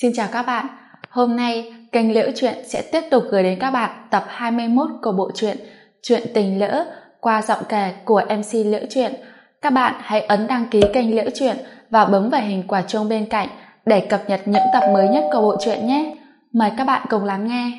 Xin chào các bạn. Hôm nay kênh Liễu Chuyện sẽ tiếp tục gửi đến các bạn tập 21 của bộ truyện Chuyện Tình Lỡ qua giọng kể của MC Liễu Chuyện. Các bạn hãy ấn đăng ký kênh Liễu Chuyện và bấm vào hình quả chuông bên cạnh để cập nhật những tập mới nhất của bộ truyện nhé. Mời các bạn cùng lắng nghe.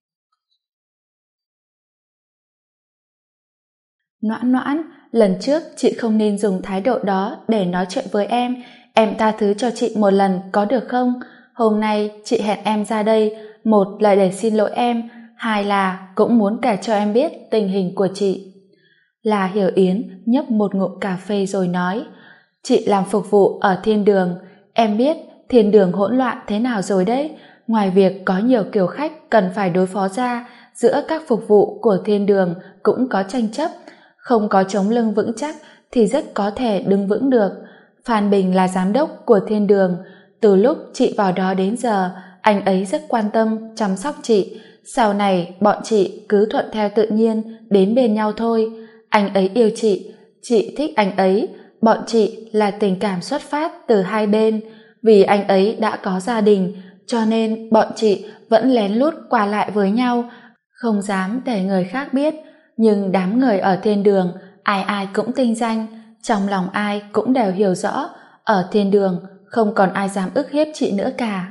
Noãn Noãn, lần trước chị không nên dùng thái độ đó để nói chuyện với em tha thứ cho chị một lần có được không? Hôm nay chị hẹn em ra đây, một là để xin lỗi em, hai là cũng muốn kể cho em biết tình hình của chị. Là Hiểu Yến nhấp một ngụm cà phê rồi nói, chị làm phục vụ ở thiên đường, em biết thiên đường hỗn loạn thế nào rồi đấy. Ngoài việc có nhiều kiểu khách cần phải đối phó ra, giữa các phục vụ của thiên đường cũng có tranh chấp, không có chống lưng vững chắc thì rất có thể đứng vững được. Phan Bình là giám đốc của thiên đường, từ lúc chị vào đó đến giờ anh ấy rất quan tâm chăm sóc chị, sau này bọn chị cứ thuận theo tự nhiên đến bên nhau thôi. Anh ấy yêu chị thích anh ấy, bọn chị là tình cảm xuất phát từ hai bên. Vì anh ấy đã có gia đình cho nên bọn chị vẫn lén lút qua lại với nhau, không dám để người khác biết. Nhưng đám người ở thiên đường ai ai cũng tinh danh, trong lòng ai cũng đều hiểu rõ ở thiên đường không còn ai dám ức hiếp chị nữa cả.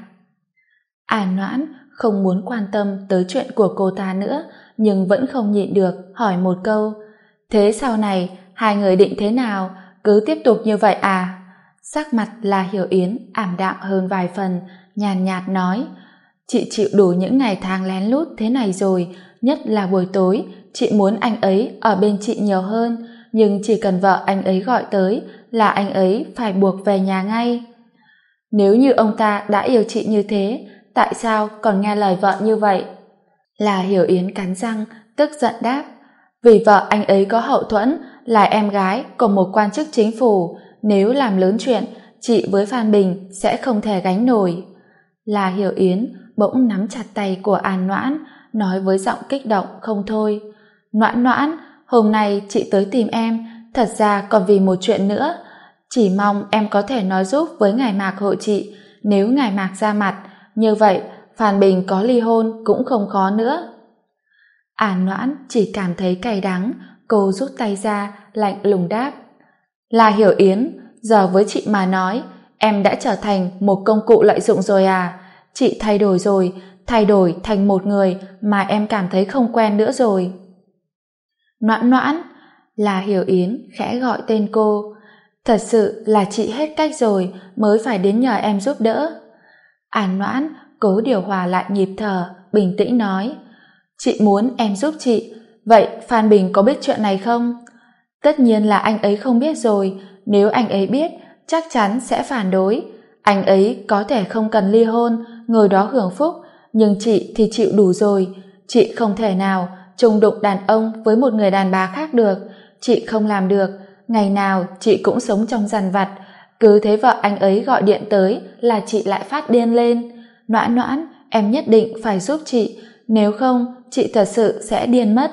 An Noãn không muốn quan tâm tới chuyện của cô ta nữa, nhưng vẫn không nhịn được hỏi một câu, thế sau này hai người định thế nào, cứ tiếp tục như vậy à? Sắc mặt là Hiểu Yến ảm đạm hơn vài phần, nhàn nhạt nói, chị chịu đủ những ngày tháng lén lút thế này rồi, nhất là buổi tối chị muốn anh ấy ở bên chị nhiều hơn, nhưng chỉ cần vợ anh ấy gọi tới là anh ấy phải buộc về nhà ngay. Nếu như ông ta đã yêu chị như thế, tại sao còn nghe lời vợ như vậy? Là Hiểu Yến cắn răng, tức giận đáp, vì vợ anh ấy có hậu thuẫn, là em gái của một quan chức chính phủ, nếu làm lớn chuyện, chị với Phan Bình sẽ không thể gánh nổi. Là Hiểu Yến bỗng nắm chặt tay của An Noãn, nói với giọng kích động không thôi, Noãn Noãn, hôm nay chị tới tìm em, thật ra còn vì một chuyện nữa. Chỉ mong em có thể nói giúp với ngài Mạc hộ chị, nếu ngài Mạc ra mặt, như vậy Phan Bình có ly hôn cũng không khó nữa. An Noãn chỉ cảm thấy cay đắng, cô rút tay ra, lạnh lùng đáp, là Hiểu Yến, giờ với chị mà nói, em đã trở thành một công cụ lợi dụng rồi à? Chị thay đổi rồi, thay đổi thành một người mà em cảm thấy không quen nữa rồi. Noãn Noãn, là Hiểu Yến khẽ gọi tên cô, thật sự là chị hết cách rồi mới phải đến nhờ em giúp đỡ. An Noãn cố điều hòa lại nhịp thở, bình tĩnh nói, chị muốn em giúp chị, vậy Phan Bình có biết chuyện này không? Tất nhiên là anh ấy không biết rồi, nếu anh ấy biết chắc chắn sẽ phản đối. Anh ấy có thể không cần ly hôn, ngồi đó hưởng phúc, nhưng chị thì chịu đủ rồi. Chị không thể nào chung đụng đàn ông với một người đàn bà khác được, chị không làm được. Ngày nào chị cũng sống trong dằn vặt, cứ thấy vợ anh ấy gọi điện tới là chị lại phát điên lên. Noãn Noãn, em nhất định phải giúp chị, nếu không chị thật sự sẽ điên mất.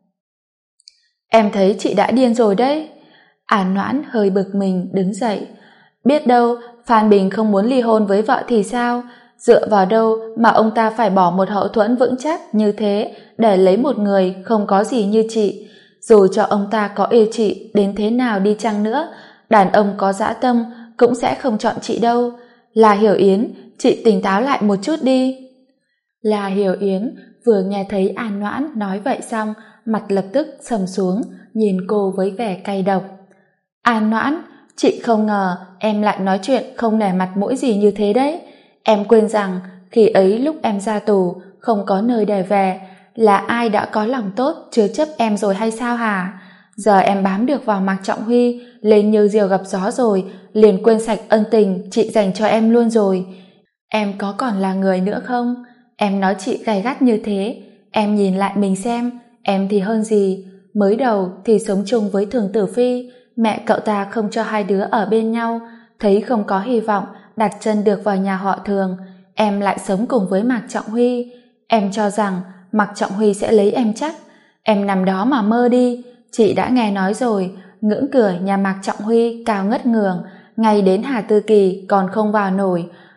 Em thấy chị đã điên rồi đấy. An Noãn hơi bực mình đứng dậy, biết đâu Phan Bình không muốn ly hôn với vợ thì sao? Dựa vào đâu mà ông ta phải bỏ một hậu thuẫn vững chắc như thế để lấy một người không có gì như chị? Dù cho ông ta có yêu chị đến thế nào đi chăng nữa, đàn ông có dã tâm cũng sẽ không chọn chị đâu. Là Hiểu Yến, chị tỉnh táo lại một chút đi. Là Hiểu Yến vừa nghe thấy An Noãn nói vậy xong, mặt lập tức sầm xuống, nhìn cô với vẻ cay độc. An Noãn, chị không ngờ em lại nói chuyện không nể mặt mũi gì như thế đấy. Em quên rằng khi ấy lúc em ra tù không có nơi để về, là ai đã có lòng tốt chứa chấp em rồi hay sao hả? Giờ em bám được vào Mạc Trọng Huy lên như diều gặp gió rồi, liền quên sạch ân tình chị dành cho em luôn rồi. Em có còn là người nữa không? Em nói chị gay gắt như thế, em nhìn lại mình xem, em thì hơn gì? Mới đầu thì sống chung với Thường Tử Phi, mẹ cậu ta không cho hai đứa ở bên nhau, thấy không có hy vọng đặt chân được vào nhà họ Thường, em lại sống cùng với Mạc Trọng Huy. Em cho rằng Mạc Trọng Huy sẽ lấy em chắc, em nằm đó mà mơ đi. Chị đã nghe nói rồi, ngưỡng cửa nhà Mạc Trọng Huy cao ngất ngường, ngay đến Hà Tư Kỳ còn không vào nổi.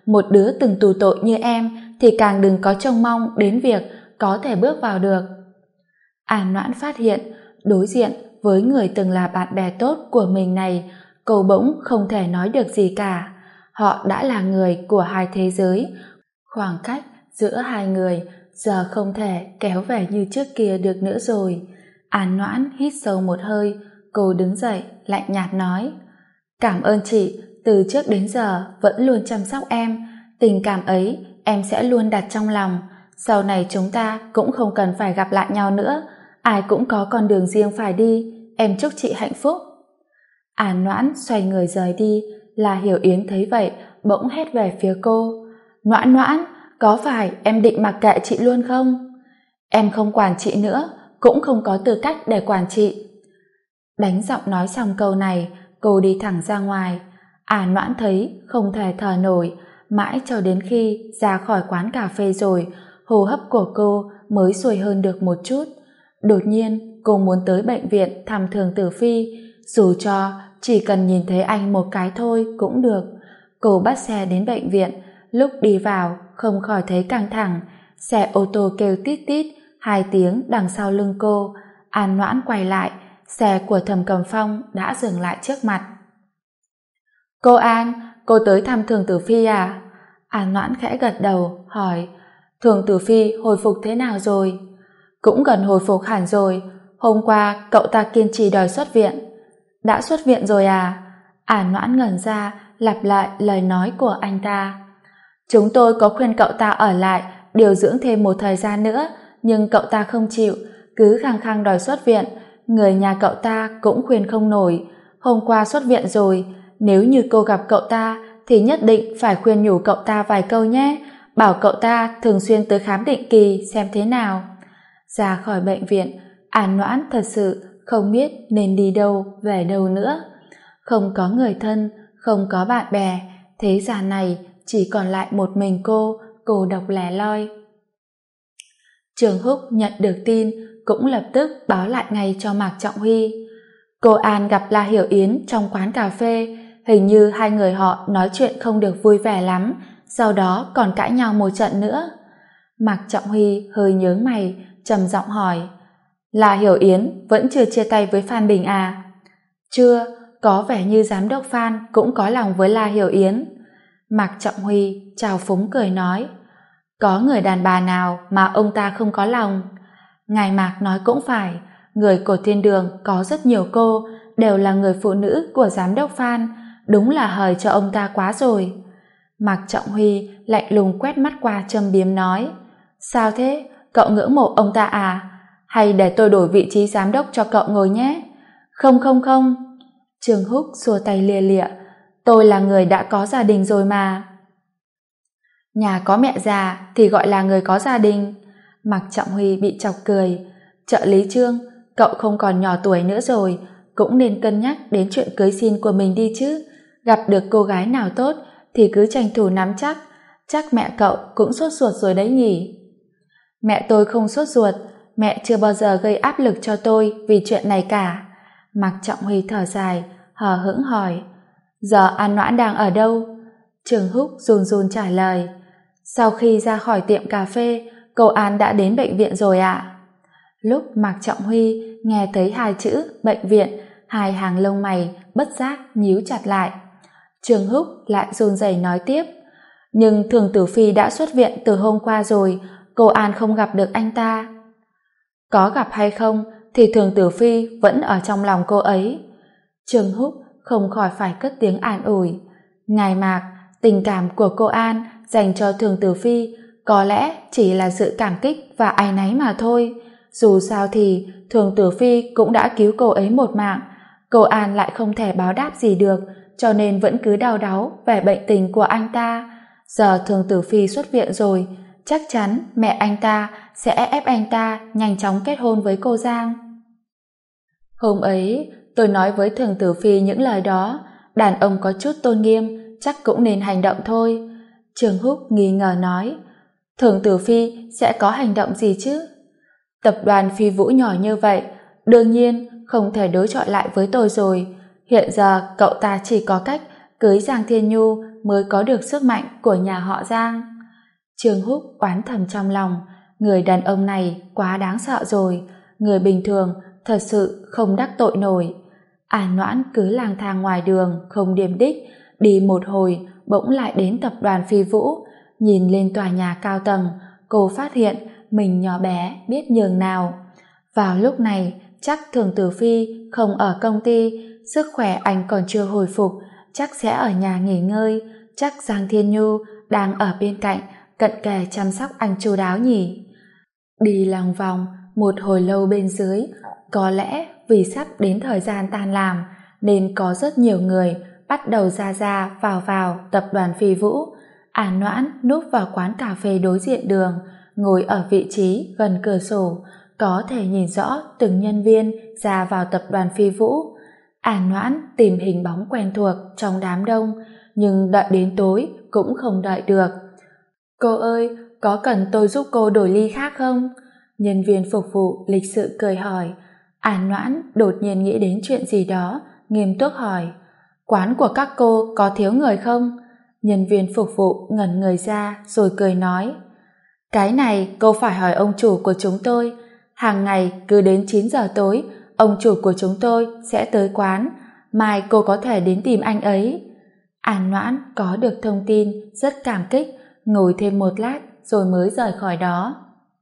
một đứa từng tù tội như em thì càng đừng có trông mong đến việc có thể bước vào được. An Noãn phát hiện đối diện với người từng là bạn bè tốt của mình này, cô bỗng không thể nói được gì cả. Họ đã là người của hai thế giới, khoảng cách giữa hai người giờ không thể kéo về như trước kia được nữa rồi. An Noãn hít sâu một hơi, cô đứng dậy lạnh nhạt nói: cảm ơn chị, từ trước đến giờ vẫn luôn chăm sóc em, tình cảm ấy em sẽ luôn đặt trong lòng. Sau này chúng ta cũng không cần phải gặp lại nhau nữa, ai cũng có con đường riêng phải đi, em chúc chị hạnh phúc. An Noãn xoay người rời đi. La Hiểu Yến thấy vậy bỗng hét về phía cô: Noãn Noãn, có phải em định mặc kệ chị luôn không? Em không quản chị nữa, cũng không có tư cách để quản chị. Đánh giọng nói xong câu này, cô đi thẳng ra ngoài. An Noãn thấy không thể thở nổi, mãi cho đến khi ra khỏi quán cà phê rồi, hô hấp của cô mới xuôi hơn được một chút. Đột nhiên cô muốn tới bệnh viện thăm Thường Tử Phi, dù cho chỉ cần nhìn thấy anh một cái thôi cũng được. Cô bắt xe đến bệnh viện, lúc đi vào không khỏi thấy căng thẳng. Xe ô tô kêu tít tít 2 tiếng đằng sau lưng cô. An Noãn quay lại, xe của Thẩm Cầm Phong đã dừng lại trước mặt. Cô An, cô tới thăm Thường Tử Phi à? An Noãn khẽ gật đầu, hỏi: Thường Tử Phi hồi phục thế nào rồi? Cũng gần hồi phục hẳn rồi, hôm qua cậu ta kiên trì đòi xuất viện. Đã xuất viện rồi à? An Noãn ngẩn ra, lặp lại lời nói của anh ta. Chúng tôi có khuyên cậu ta ở lại điều dưỡng thêm một thời gian nữa, nhưng cậu ta không chịu, cứ khăng khăng đòi xuất viện. Người nhà cậu ta cũng khuyên không nổi. Hôm qua xuất viện rồi, nếu như cô gặp cậu ta thì nhất định phải khuyên nhủ cậu ta vài câu nhé, bảo cậu ta thường xuyên tới khám định kỳ xem thế nào. Ra khỏi bệnh viện, An Noãn thật sự không biết nên đi đâu về đâu nữa. Không có người thân, không có bạn bè, thế gian này chỉ còn lại một mình cô độc lẻ loi. Trường Húc nhận được tin cũng lập tức báo lại ngay cho Mạc Trọng Huy. Cô An gặp La Hiểu Yến trong quán cà phê, hình như hai người họ nói chuyện không được vui vẻ lắm, sau đó còn cãi nhau một trận nữa. Mạc Trọng Huy hơi nhướng mày, trầm giọng hỏi: La Hiểu Yến vẫn chưa chia tay với Phan Bình à? Chưa, có vẻ như giám đốc Phan cũng có lòng với La Hiểu Yến. Mạc Trọng Huy trào phúng cười nói: có người đàn bà nào mà ông ta không có lòng? Ngài Mạc nói cũng phải, người của thiên đường có rất nhiều cô, đều là người phụ nữ của giám đốc Phan, đúng là hời cho ông ta quá rồi. Mạc Trọng Huy lạnh lùng quét mắt qua châm biếm nói: sao thế, cậu ngưỡng mộ ông ta à? Hay để tôi đổi vị trí giám đốc cho cậu ngồi nhé? Không không không. Trường Húc xua tay lia lịa: tôi là người đã có gia đình rồi mà. Nhà có mẹ già thì gọi là người có gia đình. Mạc Trọng Huy bị chọc cười: trợ lý Trương, cậu không còn nhỏ tuổi nữa rồi, cũng nên cân nhắc đến chuyện cưới xin của mình đi chứ. Gặp được cô gái nào tốt thì cứ tranh thủ nắm chắc, chắc mẹ cậu cũng sốt ruột rồi đấy nhỉ. Mẹ tôi không sốt ruột, mẹ chưa bao giờ gây áp lực cho tôi vì chuyện này cả. Mạc Trọng Huy thở dài, hờ hững hỏi: giờ An Noãn đang ở đâu? Trường Húc run run trả lời: sau khi ra khỏi tiệm cà phê, cô An đã đến bệnh viện rồi ạ. Lúc Mạc Trọng Huy nghe thấy 2 chữ bệnh viện, 2 hàng lông mày bất giác nhíu chặt lại. Trường Húc lại run rẩy nói tiếp: nhưng Thường Tử Phi đã xuất viện từ hôm qua rồi, cô An không gặp được anh ta. Có gặp hay không thì Thường Tử Phi vẫn ở trong lòng cô ấy. Trường Húc không khỏi phải cất tiếng an ủi: ngài Mạc, tình cảm của cô An dành cho Thường Tử Phi có lẽ chỉ là sự cảm kích và áy náy mà thôi. Dù sao thì Thường Tử Phi cũng đã cứu cô ấy một mạng, cô An lại không thể báo đáp gì được, cho nên vẫn cứ đau đáu về bệnh tình của anh ta. Giờ Thường Tử Phi xuất viện rồi, chắc chắn mẹ anh ta sẽ ép anh ta nhanh chóng kết hôn với cô Giang. Hôm ấy tôi nói với Thường Tử Phi những lời đó, đàn ông có chút tôn nghiêm chắc cũng nên hành động thôi. Trường Húc nghi ngờ nói: Thường Tử Phi sẽ có hành động gì chứ? Tập đoàn Phi Vũ nhỏ như vậy, đương nhiên không thể đối chọi lại với tôi rồi. Hiện giờ cậu ta chỉ có cách cưới Giang Thiên Nhu mới có được sức mạnh của nhà họ Giang. Trương Húc oán thầm trong lòng, người đàn ông này quá đáng sợ rồi, người bình thường thật sự không đắc tội nổi. Noãn cứ lang thang ngoài đường không điểm đích, đi một hồi bỗng lại đến tập đoàn Phi Vũ. Nhìn lên tòa nhà cao tầng, cô phát hiện mình nhỏ bé biết nhường nào. Vào lúc này chắc Thường Tử Phi không ở công ty, sức khỏe anh còn chưa hồi phục, chắc sẽ ở nhà nghỉ ngơi. Chắc Giang Thiên Nhu đang ở bên cạnh cận kề chăm sóc anh chu đáo nhỉ. Đi lòng vòng một hồi lâu bên dưới, có lẽ vì sắp đến thời gian tan làm nên có rất nhiều người bắt đầu ra vào tập đoàn Phi Vũ. Noãn núp vào quán cà phê đối diện đường, ngồi ở vị trí gần cửa sổ, có thể nhìn rõ từng nhân viên ra vào tập đoàn Phi Vũ. Noãn tìm hình bóng quen thuộc trong đám đông, nhưng đợi đến tối cũng không đợi được. Cô ơi, có cần tôi giúp cô đổi ly khác không? Nhân viên phục vụ lịch sự cười hỏi. Noãn đột nhiên nghĩ đến chuyện gì đó, nghiêm túc hỏi. Quán của các cô có thiếu người không? Nhân viên phục vụ ngẩn người ra rồi cười nói. Cái này cô phải hỏi ông chủ của chúng tôi. Hàng ngày cứ đến 9 giờ tối, ông chủ của chúng tôi sẽ tới quán. Mai cô có thể đến tìm anh ấy. Noãn có được thông tin rất cảm kích, ngồi thêm một lát rồi mới rời khỏi đó.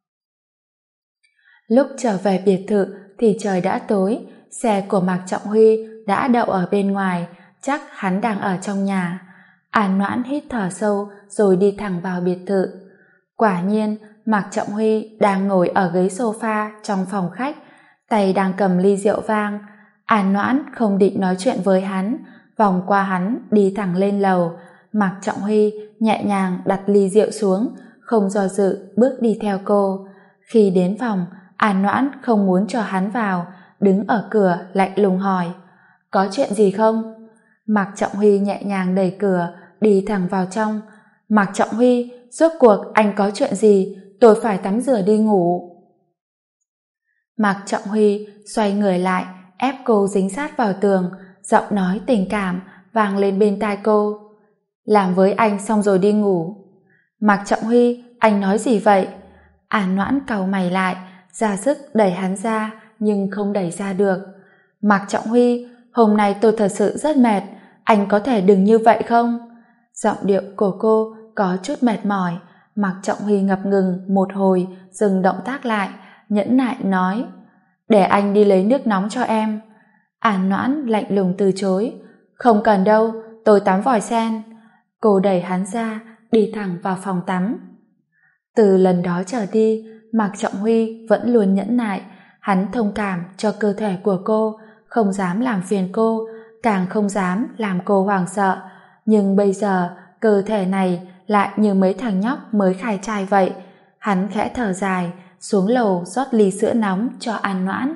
Lúc trở về biệt thự thì trời đã tối, xe của Mạc Trọng Huy đã đậu ở bên ngoài, chắc hắn đang ở trong nhà. Noãn hít thở sâu rồi đi thẳng vào biệt thự. Quả nhiên, Mạc Trọng Huy đang ngồi ở ghế sofa trong phòng khách, tay đang cầm ly rượu vang. Noãn không định nói chuyện với hắn, vòng qua hắn đi thẳng lên lầu. Mạc Trọng Huy nhẹ nhàng đặt ly rượu xuống, không do dự bước đi theo cô. Khi đến phòng, Noãn không muốn cho hắn vào, đứng ở cửa lạnh lùng hỏi. Có chuyện gì không? Mạc Trọng Huy nhẹ nhàng đẩy cửa, đi thẳng vào trong. Mạc Trọng Huy, rốt cuộc anh có chuyện gì? Tôi phải tắm rửa đi ngủ. Mạc Trọng Huy xoay người lại, ép cô dính sát vào tường, giọng nói tình cảm vang lên bên tai cô. Làm với anh xong rồi đi ngủ. Mạc Trọng Huy, anh nói gì vậy? Noãn cau mày lại, ra sức đẩy hắn ra nhưng không đẩy ra được. Mạc Trọng Huy, hôm nay tôi thật sự rất mệt, anh có thể đừng như vậy không? Giọng điệu của cô có chút mệt mỏi. Mạc Trọng Huy ngập ngừng một hồi, dừng động tác lại, nhẫn nại nói. Để anh đi lấy nước nóng cho em. Noãn lạnh lùng từ chối. Không cần đâu, tôi tắm vòi sen. Cô đẩy hắn ra, đi thẳng vào phòng tắm. Từ lần đó trở đi, Mạc Trọng Huy vẫn luôn nhẫn nại. Hắn thông cảm cho cơ thể của cô, không dám làm phiền cô, càng không dám làm cô hoảng sợ. Nhưng bây giờ, cơ thể này lại như mấy thằng nhóc mới khai trai vậy. Hắn khẽ thở dài, xuống lầu rót ly sữa nóng cho Noãn.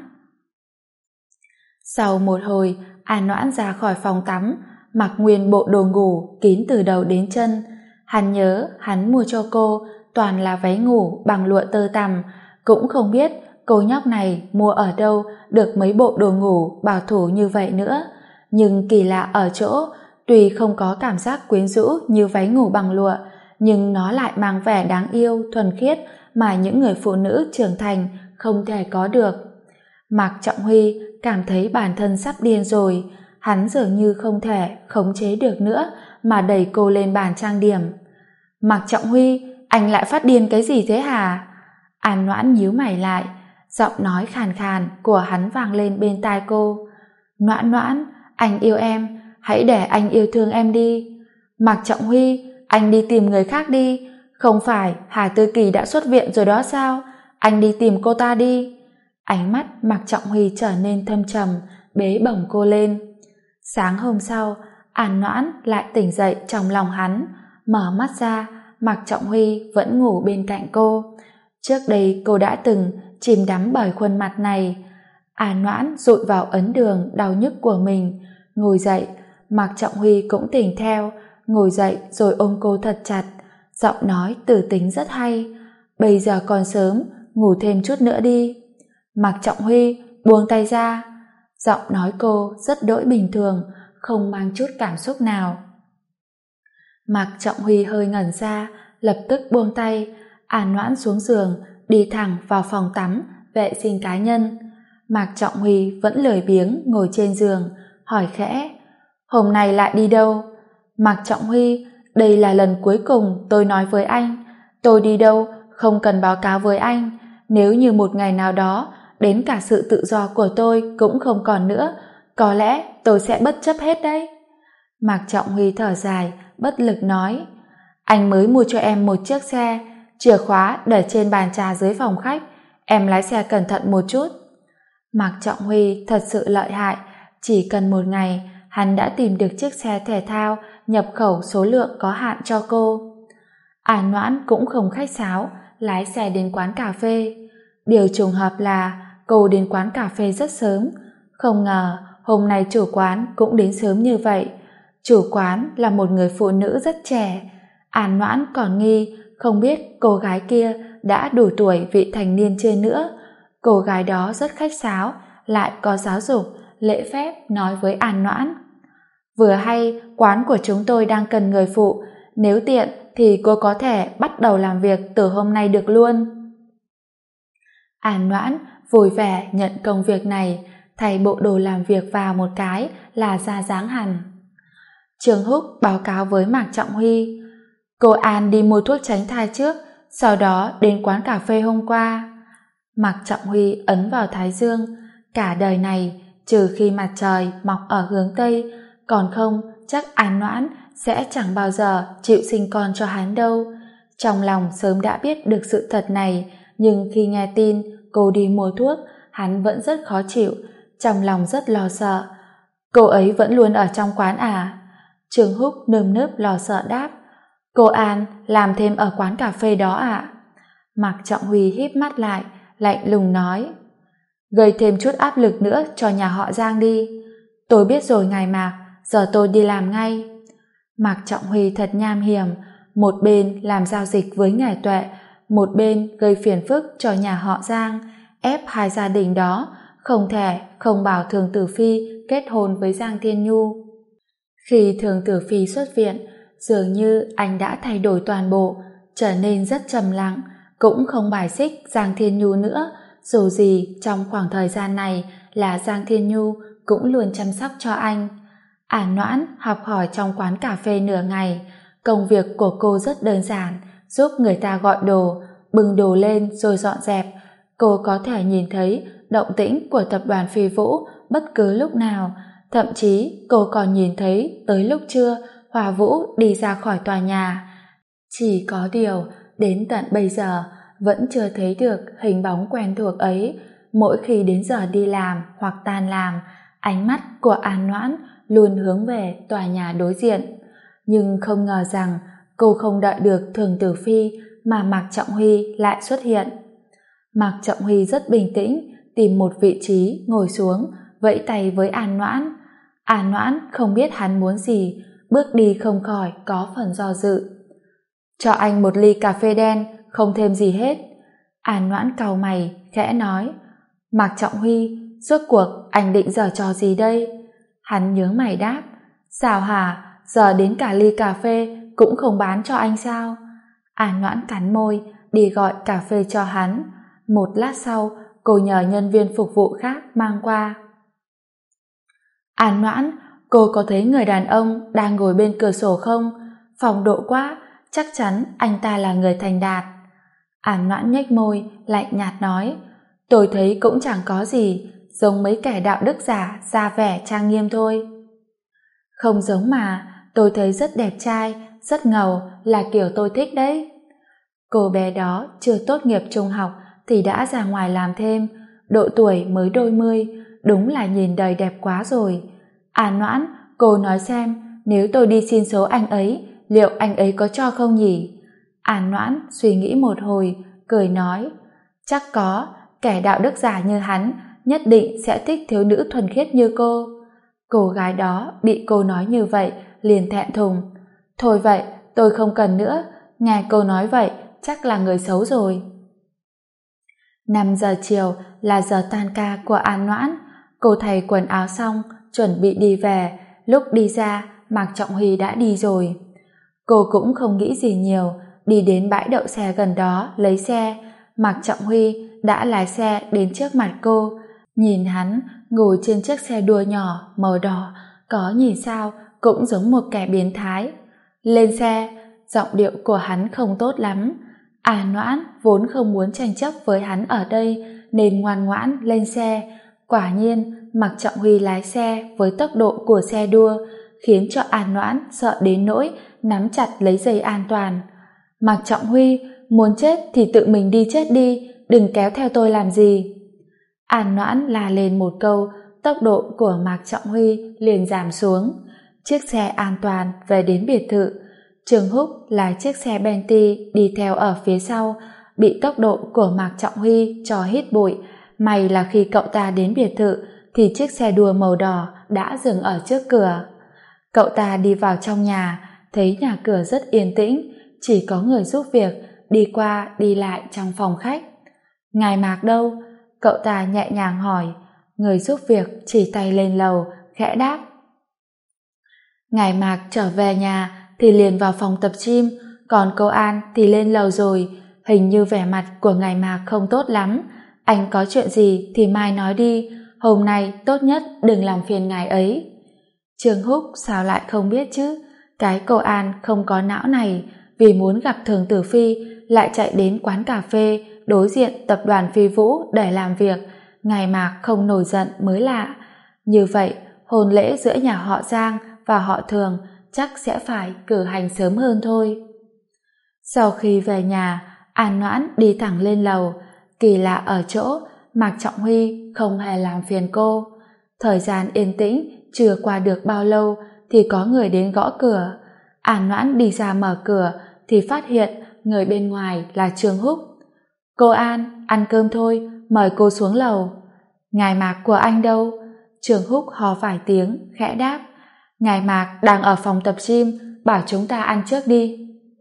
Sau một hồi, Noãn ra khỏi phòng tắm, mặc nguyên bộ đồ ngủ kín từ đầu đến chân. Hắn nhớ hắn mua cho cô toàn là váy ngủ bằng lụa tơ tằm, cũng không biết cô nhóc này mua ở đâu được mấy bộ đồ ngủ bảo thủ như vậy nữa. Nhưng kỳ lạ ở chỗ, tuy không có cảm giác quyến rũ như váy ngủ bằng lụa, nhưng nó lại mang vẻ đáng yêu, thuần khiết mà những người phụ nữ trưởng thành không thể có được. Mạc Trọng Huy cảm thấy bản thân sắp điên rồi, hắn dường như không thể khống chế được nữa mà đẩy cô lên bàn trang điểm. Mạc Trọng Huy, anh lại phát điên cái gì thế hả? Noãn nhíu mày lại, giọng nói khàn khàn của hắn vang lên bên tai cô. Noãn, anh yêu em, hãy để anh yêu thương em đi. Mạc Trọng Huy, anh đi tìm người khác đi, không phải Hà Tư Kỳ đã xuất viện rồi đó sao? Anh đi tìm cô ta đi. Ánh mắt Mạc Trọng Huy trở nên thâm trầm, bế bổng cô lên. Sáng hôm sau, Noãn lại tỉnh dậy trong lòng hắn, mở mắt ra, Mạc Trọng Huy vẫn ngủ bên cạnh cô. Trước đây cô đã từng chìm đắm bởi khuôn mặt này. Noãn dụi vào ấn đường đau nhức của mình, ngồi dậy. Mạc Trọng Huy cũng tỉnh theo, ngồi dậy rồi ôm cô thật chặt, giọng nói tử tính rất hay. Bây giờ còn sớm, ngủ thêm chút nữa đi. Mạc Trọng Huy, buông tay ra. Giọng nói cô rất đỗi bình thường, không mang chút cảm xúc nào. Mạc Trọng Huy hơi ngẩn ra, lập tức buông tay. An Noãn xuống giường, đi thẳng vào phòng tắm vệ sinh cá nhân. Mạc Trọng Huy vẫn lười biếng ngồi trên giường, hỏi khẽ: "Hôm nay lại đi đâu?" "Mạc Trọng Huy, đây là lần cuối cùng tôi nói với anh, tôi đi đâu không cần báo cáo với anh. Nếu như một ngày nào đó đến cả sự tự do của tôi cũng không còn nữa, có lẽ tôi sẽ bất chấp hết đấy." Mạc Trọng Huy thở dài, bất lực nói: "Anh mới mua cho em một chiếc xe, chìa khóa để trên bàn trà dưới phòng khách, em lái xe cẩn thận một chút." Mạc Trọng Huy thật sự lợi hại, chỉ cần một ngày hắn đã tìm được chiếc xe thể thao nhập khẩu số lượng có hạn cho cô. An Noãn cũng không khách sáo, lái xe đến quán cà phê. Điều trùng hợp là cô đến quán cà phê rất sớm, không ngờ hôm nay chủ quán cũng đến sớm như vậy. Chủ quán là một người phụ nữ rất trẻ. An Noãn còn nghi không biết cô gái kia đã đủ tuổi vị thành niên chưa nữa. Cô gái đó rất khách sáo, lại có giáo dục, lễ phép nói với An Noãn: "Vừa hay quán của chúng tôi đang cần người phụ, nếu tiện thì cô có thể bắt đầu làm việc từ hôm nay được luôn." An Noãn vui vẻ nhận công việc này, thay bộ đồ làm việc vào một cái là ra dáng hẳn. Trương Húc báo cáo với Mạc Trọng Huy: "Cô An đi mua thuốc tránh thai trước, sau đó đến quán cà phê hôm qua." Mạc Trọng Huy ấn vào thái dương: cả đời này trừ khi mặt trời mọc ở hướng Tây, còn không chắc An Noãn sẽ chẳng bao giờ chịu sinh con cho hắn đâu. Trong lòng sớm đã biết được sự thật này, nhưng khi nghe tin cô đi mua thuốc, hắn vẫn rất khó chịu, trong lòng rất lo sợ. "Cô ấy vẫn luôn ở trong quán à?" Trương Húc nơm nớp lo sợ đáp: "Cô An làm thêm ở quán cà phê đó ạ." Mạc Trọng Huy híp mắt lại, lạnh lùng nói: "Gây thêm chút áp lực nữa cho nhà họ Giang đi." "Tôi biết rồi ngài Mạc, giờ tôi đi làm ngay." Mạc Trọng Huy thật nham hiểm, một bên làm giao dịch với ngài Tuệ, một bên gây phiền phức cho nhà họ Giang, ép hai gia đình đó không thể không bảo Thường Tử Phi kết hôn với Giang Thiên Nhu. Khi Thường Tử Phi xuất viện, dường như anh đã thay đổi toàn bộ, trở nên rất trầm lặng, cũng không bài xích Giang Thiên Nhu nữa. Dù gì trong khoảng thời gian này là Giang Thiên Nhu cũng luôn chăm sóc cho anh. An Noãn học hỏi trong quán cà phê nửa ngày, công việc của cô rất đơn giản, giúp người ta gọi đồ, bưng đồ lên rồi dọn dẹp. Cô có thể nhìn thấy động tĩnh của tập đoàn Phi Vũ bất cứ lúc nào, thậm chí cô còn nhìn thấy tới lúc trưa Hòa Vũ đi ra khỏi tòa nhà. Chỉ có điều đến tận bây giờ vẫn chưa thấy được hình bóng quen thuộc ấy. Mỗi khi đến giờ đi làm hoặc tan làm, ánh mắt của An Noãn luôn hướng về tòa nhà đối diện. Nhưng không ngờ rằng cô không đợi được Thường Tử Phi mà Mạc Trọng Huy lại xuất hiện. Mạc Trọng Huy rất bình tĩnh, tìm một vị trí ngồi xuống, vẫy tay với An Noãn. An Noãn không biết hắn muốn gì, bước đi không khỏi có phần do dự. "Cho anh một ly cà phê đen, không thêm gì hết." An Noãn cau mày, khẽ nói: "Mạc Trọng Huy, rốt cuộc anh định giở trò gì đây?" Hắn nhướng mày đáp: "Sao hả, giờ đến cả ly cà phê cũng không bán cho anh sao?" An Noãn cắn môi, đi gọi cà phê cho hắn. Một lát sau, cô nhờ nhân viên phục vụ khác mang qua. "An Noãn, cô có thấy người đàn ông đang ngồi bên cửa sổ không? Phong độ quá, chắc chắn anh ta là người thành đạt." An Noãn nhếch môi, lạnh nhạt nói: "Tôi thấy cũng chẳng có gì, giống mấy kẻ đạo đức giả ra vẻ trang nghiêm thôi." "Không giống mà, tôi thấy rất đẹp trai, rất ngầu, là kiểu tôi thích đấy." Cô bé đó chưa tốt nghiệp trung học thì đã ra ngoài làm thêm, độ tuổi mới đôi mươi, đúng là nhìn đời đẹp quá rồi. "An Noãn, cô nói xem, nếu tôi đi xin số anh ấy, liệu anh ấy có cho không nhỉ?" An Noãn suy nghĩ một hồi, cười nói: "Chắc có, kẻ đạo đức giả như hắn nhất định sẽ thích thiếu nữ thuần khiết như cô." Cô gái đó bị cô nói như vậy liền thẹn thùng: "Thôi vậy, tôi không cần nữa, nghe cô nói vậy chắc là người xấu rồi." 5 giờ chiều là giờ tan ca của An Noãn. Cô thay quần áo xong, chuẩn bị đi về. Lúc đi ra, Mạc Trọng Huy đã đi rồi. Cô cũng không nghĩ gì nhiều, đi đến bãi đậu xe gần đó lấy xe. Mạc Trọng Huy đã lái xe đến trước mặt cô, nhìn hắn ngồi trên chiếc xe đua nhỏ màu đỏ, có nhìn sao cũng giống một kẻ biến thái. Lên xe, giọng điệu của hắn không tốt lắm. Noãn vốn không muốn tranh chấp với hắn ở đây nên ngoan ngoãn lên xe. Quả nhiên, Mạc Trọng Huy lái xe với tốc độ của xe đua khiến cho Noãn sợ đến nỗi nắm chặt lấy dây an toàn. Mạc Trọng Huy, muốn chết thì tự mình đi chết đi, đừng kéo theo tôi làm gì. Noãn la lên một câu, tốc độ của Mạc Trọng Huy liền giảm xuống. Chiếc xe an toàn về đến biệt thự. Trường Húc là chiếc xe Bentley đi theo ở phía sau, bị tốc độ của Mạc Trọng Huy cho hít bụi. May là khi cậu ta đến biệt thự thì chiếc xe đua màu đỏ đã dừng ở trước cửa. Cậu ta đi vào trong nhà, thấy nhà cửa rất yên tĩnh, chỉ có người giúp việc đi qua đi lại trong phòng khách. Ngài Mạc đâu? Cậu ta nhẹ nhàng hỏi. Người giúp việc chỉ tay lên lầu, khẽ đáp. Ngài Mạc trở về nhà thì liền vào phòng tập gym, còn cô An thì lên lầu rồi. Hình như vẻ mặt của ngài Mạc không tốt lắm. Anh có chuyện gì thì mai nói đi, hôm nay tốt nhất đừng làm phiền ngài ấy. Trương Húc sao lại không biết chứ? Cái cô An không có não này, vì muốn gặp Thường Tử Phi lại chạy đến quán cà phê đối diện tập đoàn Phi Vũ để làm việc. Ngài Mạc không nổi giận mới lạ. Như vậy, hôn lễ giữa nhà họ Giang và họ Thường chắc sẽ phải cử hành sớm hơn thôi. Sau khi về nhà, Noãn đi thẳng lên lầu. Kỳ lạ ở chỗ Mạc Trọng Huy không hề làm phiền cô. Thời gian yên tĩnh chưa qua được bao lâu thì có người đến gõ cửa. Noãn đi ra mở cửa thì phát hiện người bên ngoài là Trương Húc. Cô An, ăn cơm thôi, mời cô xuống lầu. Ngài Mạc của anh đâu? Trương Húc hò vài tiếng, khẽ đáp. Ngài Mạc đang ở phòng tập gym, bảo chúng ta ăn trước đi.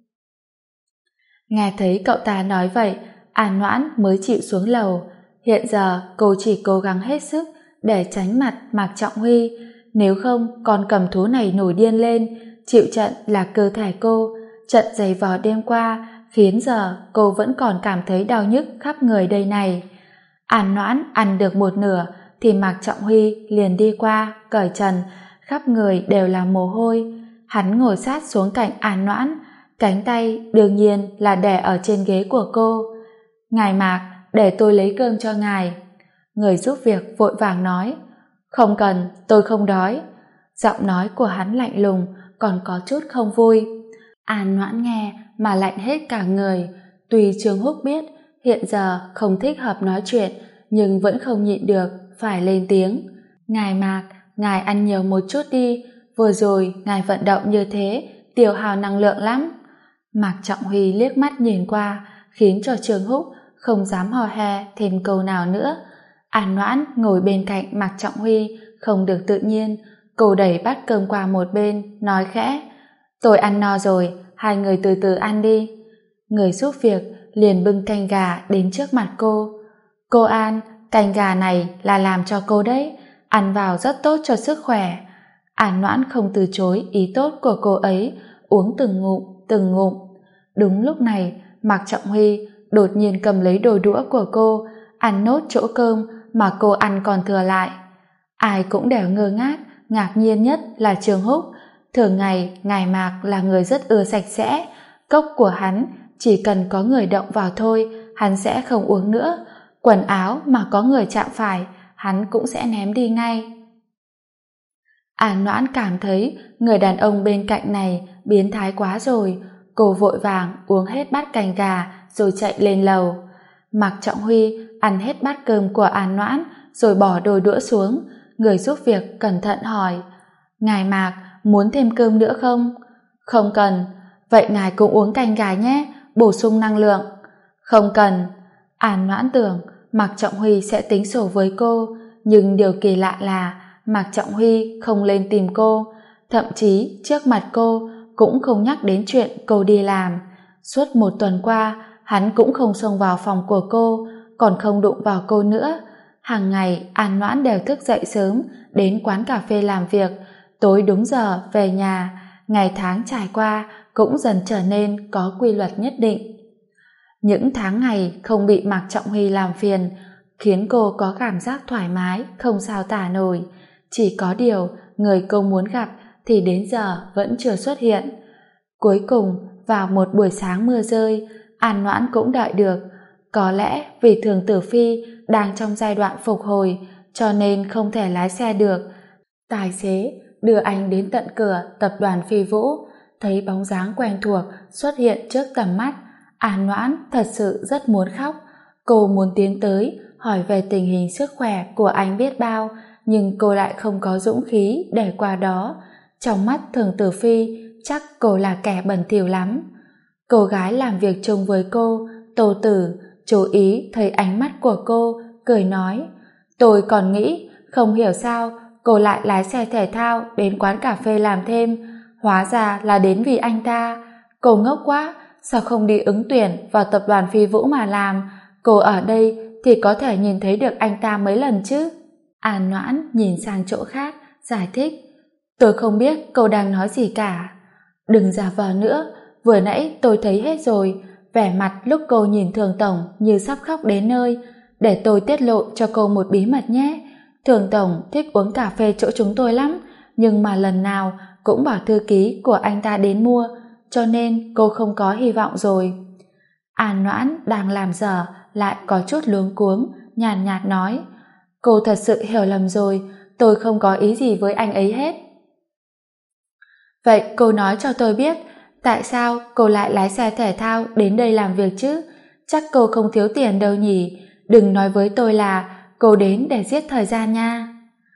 Nghe thấy cậu ta nói vậy, Noãn mới chịu xuống lầu. Hiện giờ cô chỉ cố gắng hết sức để tránh mặt Mạc Trọng Huy, nếu không con cầm thú này nổi điên lên, chịu trận là cơ thể cô. Trận giày vò đêm qua khiến giờ cô vẫn còn cảm thấy đau nhức khắp người đây này. Noãn ăn được một nửa thì Mạc Trọng Huy liền đi qua cởi trần, khắp người đều là mồ hôi. Hắn ngồi sát xuống cạnh Noãn, cánh tay đương nhiên là đè ở trên ghế của cô. Ngài Mạc, để tôi lấy cơm cho ngài. Người giúp việc vội vàng nói. Không cần, tôi không đói. Giọng nói của hắn lạnh lùng, còn có chút không vui. Noãn nghe mà lạnh hết cả người. Tuy Trương Húc biết hiện giờ không thích hợp nói chuyện, nhưng vẫn không nhịn được phải lên tiếng. Ngài Mạc, ngài ăn nhiều một chút đi, vừa rồi ngài vận động như thế tiêu hao năng lượng lắm. Mạc Trọng Huy liếc mắt nhìn qua, khiến cho Trương Húc không dám hò he thêm câu nào nữa. Noãn ngồi bên cạnh Mạc Trọng Huy không được tự nhiên, cô đẩy bát cơm qua một bên, nói khẽ. Tôi ăn no rồi, hai người từ từ ăn đi. Người giúp việc liền bưng canh gà đến trước mặt cô. Cô An, canh gà này là làm cho cô đấy, ăn vào rất tốt cho sức khỏe. Noãn không từ chối ý tốt của cô ấy, uống từng ngụm, từng ngụm. Đúng lúc này, Mạc Trọng Huy đột nhiên cầm lấy đôi đũa của cô, ăn nốt chỗ cơm mà cô ăn còn thừa lại. Ai cũng đều ngơ ngác, ngạc nhiên nhất là Trương Húc. Thường ngày, ngài Mạc là người rất ưa sạch sẽ. Cốc của hắn chỉ cần có người động vào thôi, hắn sẽ không uống nữa. Quần áo mà có người chạm phải, hắn cũng sẽ ném đi ngay. Noãn cảm thấy người đàn ông bên cạnh này biến thái quá rồi. Cô vội vàng uống hết bát canh gà rồi chạy lên lầu. Mạc Trọng Huy ăn hết bát cơm của Noãn rồi bỏ đôi đũa xuống. Người giúp việc cẩn thận hỏi. Ngài Mạc, muốn thêm cơm nữa không? Không cần. Vậy ngài cũng uống canh gà nhé, bổ sung năng lượng. Không cần. Noãn tưởng Mạc Trọng Huy sẽ tính sổ với cô, nhưng điều kỳ lạ là Mạc Trọng Huy không lên tìm cô, thậm chí trước mặt cô cũng không nhắc đến chuyện cô đi làm. Suốt một tuần qua, hắn cũng không xông vào phòng của cô, còn không đụng vào cô nữa. Hàng ngày, Noãn đều thức dậy sớm, đến quán cà phê làm việc, tối đúng giờ về nhà. Ngày tháng trải qua, cũng dần trở nên có quy luật nhất định. Những tháng ngày không bị Mạc Trọng Huy làm phiền khiến cô có cảm giác thoải mái không sao tả nổi. Chỉ có điều người cô muốn gặp thì đến giờ vẫn chưa xuất hiện. Cuối cùng vào một buổi sáng mưa rơi, An Noãn cũng đợi được. Có lẽ vì Thường Tử Phi đang trong giai đoạn phục hồi cho nên không thể lái xe được. Tài xế đưa anh đến tận cửa tập đoàn Phi Vũ, thấy bóng dáng quen thuộc xuất hiện trước tầm mắt. An Noãn thật sự rất muốn khóc. Cô muốn tiến tới hỏi về tình hình sức khỏe của anh biết bao, nhưng cô lại không có dũng khí để qua đó. Trong mắt Thường Tử Phi chắc cô là kẻ bẩn thỉu lắm. Cô gái làm việc chung với cô, Tô Tử, chú ý thấy ánh mắt của cô, cười nói: tôi còn nghĩ không hiểu sao cô lại lái xe thể thao đến quán cà phê làm thêm, hóa ra là đến vì anh ta. Cô ngốc quá, sao không đi ứng tuyển vào tập đoàn Phi Vũ mà làm? Cô ở đây thì có thể nhìn thấy được anh ta mấy lần chứ? An Noãn nhìn sang chỗ khác, giải thích: tôi không biết cô đang nói gì cả. Đừng giả vờ nữa, vừa nãy tôi thấy hết rồi. Vẻ mặt lúc cô nhìn Thường Tổng như sắp khóc đến nơi. Để tôi tiết lộ cho cô một bí mật nhé. Thường Tổng thích uống cà phê chỗ chúng tôi lắm, nhưng mà lần nào cũng bảo thư ký của anh ta đến mua, cho nên cô không có hy vọng rồi. An Noãn đang làm dở lại có chút luống cuống, nhàn nhạt nói: cô thật sự hiểu lầm rồi, tôi không có ý gì với anh ấy hết. Vậy cô nói cho tôi biết, tại sao cô lại lái xe thể thao đến đây làm việc chứ? Chắc cô không thiếu tiền đâu nhỉ? Đừng nói với tôi là cô đến để giết thời gian nha.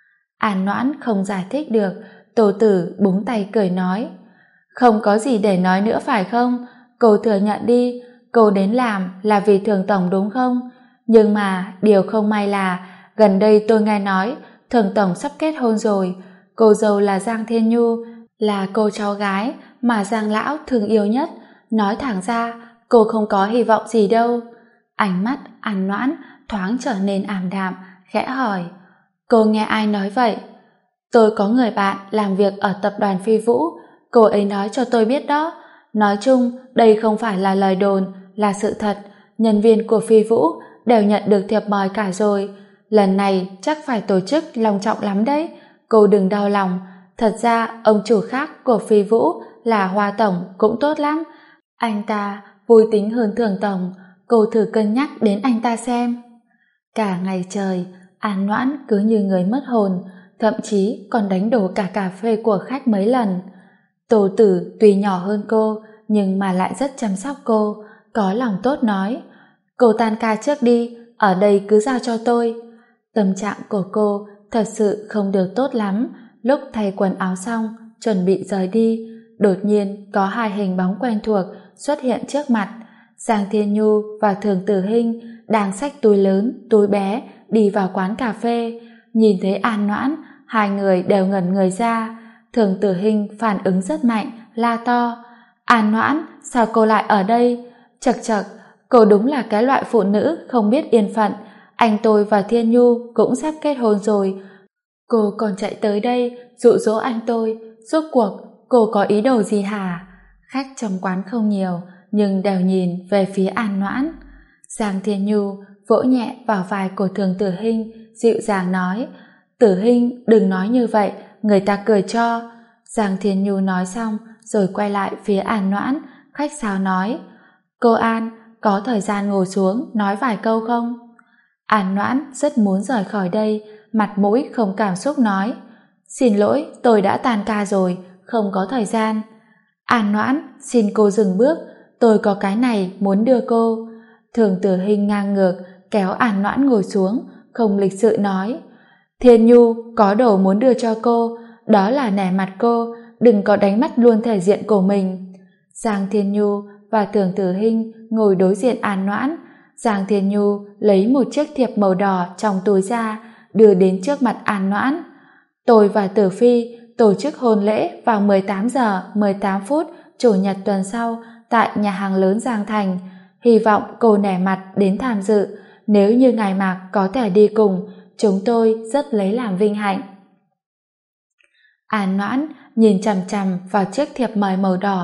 An Noãn không giải thích được. Tô Tử búng tay cười nói: không có gì để nói nữa phải không? Cô thừa nhận đi, cô đến làm là vì Thường Tổng đúng không? Nhưng mà điều không may là gần đây tôi nghe nói Thường Tổng sắp kết hôn rồi. Cô dâu là Giang Thiên Nhu, là cô cháu gái mà Giang Lão thương yêu nhất. Nói thẳng ra, cô không có hy vọng gì đâu. Ánh mắt An Noãn thoáng trở nên ảm đạm, khẽ hỏi: cô nghe ai nói vậy? Tôi có người bạn làm việc ở tập đoàn Phi Vũ, cô ấy nói cho tôi biết đó. Nói chung, đây không phải là lời đồn, là sự thật. Nhân viên của Phi Vũ đều nhận được thiệp mời cả rồi. Lần này chắc phải tổ chức long trọng lắm đấy. Cô đừng đau lòng. Thật ra ông chủ khác của Phi Vũ là Hoa Tổng cũng tốt lắm. Anh ta vui tính hơn Thường Tổng. Cô thử cân nhắc đến anh ta xem. Cả ngày trời, An Noãn cứ như người mất hồn, thậm chí còn đánh đổ cả cà phê của khách mấy lần. Tô Tử tuy nhỏ hơn cô, nhưng mà lại rất chăm sóc cô, có lòng tốt nói: cô tan ca trước đi, ở đây cứ giao cho tôi. Tâm trạng của cô thật sự không được tốt lắm. Lúc thay quần áo xong, chuẩn bị rời đi, đột nhiên có hai hình bóng quen thuộc xuất hiện trước mặt. Giang Thiên Nhu và Thường Tử Hinh đang xách túi lớn, túi bé đi vào quán cà phê. Nhìn thấy An Noãn, hai người đều ngẩn người ra. Thường Tử Hinh phản ứng rất mạnh, la to: An Noãn, sao cô lại ở đây? Chậc chậc, cô đúng là cái loại phụ nữ không biết yên phận. Anh tôi và Thiên Nhu cũng sắp kết hôn rồi, cô còn chạy tới đây dụ dỗ anh tôi. Rốt cuộc cô có ý đồ gì hả? Khách trong quán không nhiều, nhưng đều nhìn về phía An Noãn. Giang Thiên Nhu vỗ nhẹ vào vai của Thường Tử Hinh, dịu dàng nói: Tử Hinh, đừng nói như vậy, người ta cười cho. Giang Thiên Nhu nói xong rồi quay lại phía An Noãn, khách sáo nói: cô An, có thời gian ngồi xuống nói vài câu không? An Noãn rất muốn rời khỏi đây, mặt mũi không cảm xúc nói: xin lỗi, tôi đã tan ca rồi, không có thời gian. An Noãn, xin cô dừng bước, tôi có cái này muốn đưa cô. Thường Tử Hinh ngang ngược kéo An Noãn ngồi xuống, không lịch sự nói: Thiên Nhu có đồ muốn đưa cho cô, đó là nể mặt cô, đừng có đánh mất luôn thể diện của mình. Giang Thiên Nhu và Thường Tử Hinh ngồi đối diện An Noãn. Giang Thiên Nhu lấy một chiếc thiệp màu đỏ trong túi ra, đưa đến trước mặt An Noãn. Tôi và Tử Phi tổ chức hôn lễ vào 18 giờ 18 phút Chủ nhật tuần sau tại nhà hàng lớn Giang Thành. Hy vọng cô nể mặt đến tham dự. Nếu như ngài Mạc có thể đi cùng, chúng tôi rất lấy làm vinh hạnh. An Noãn nhìn chằm chằm vào chiếc thiệp mời màu đỏ,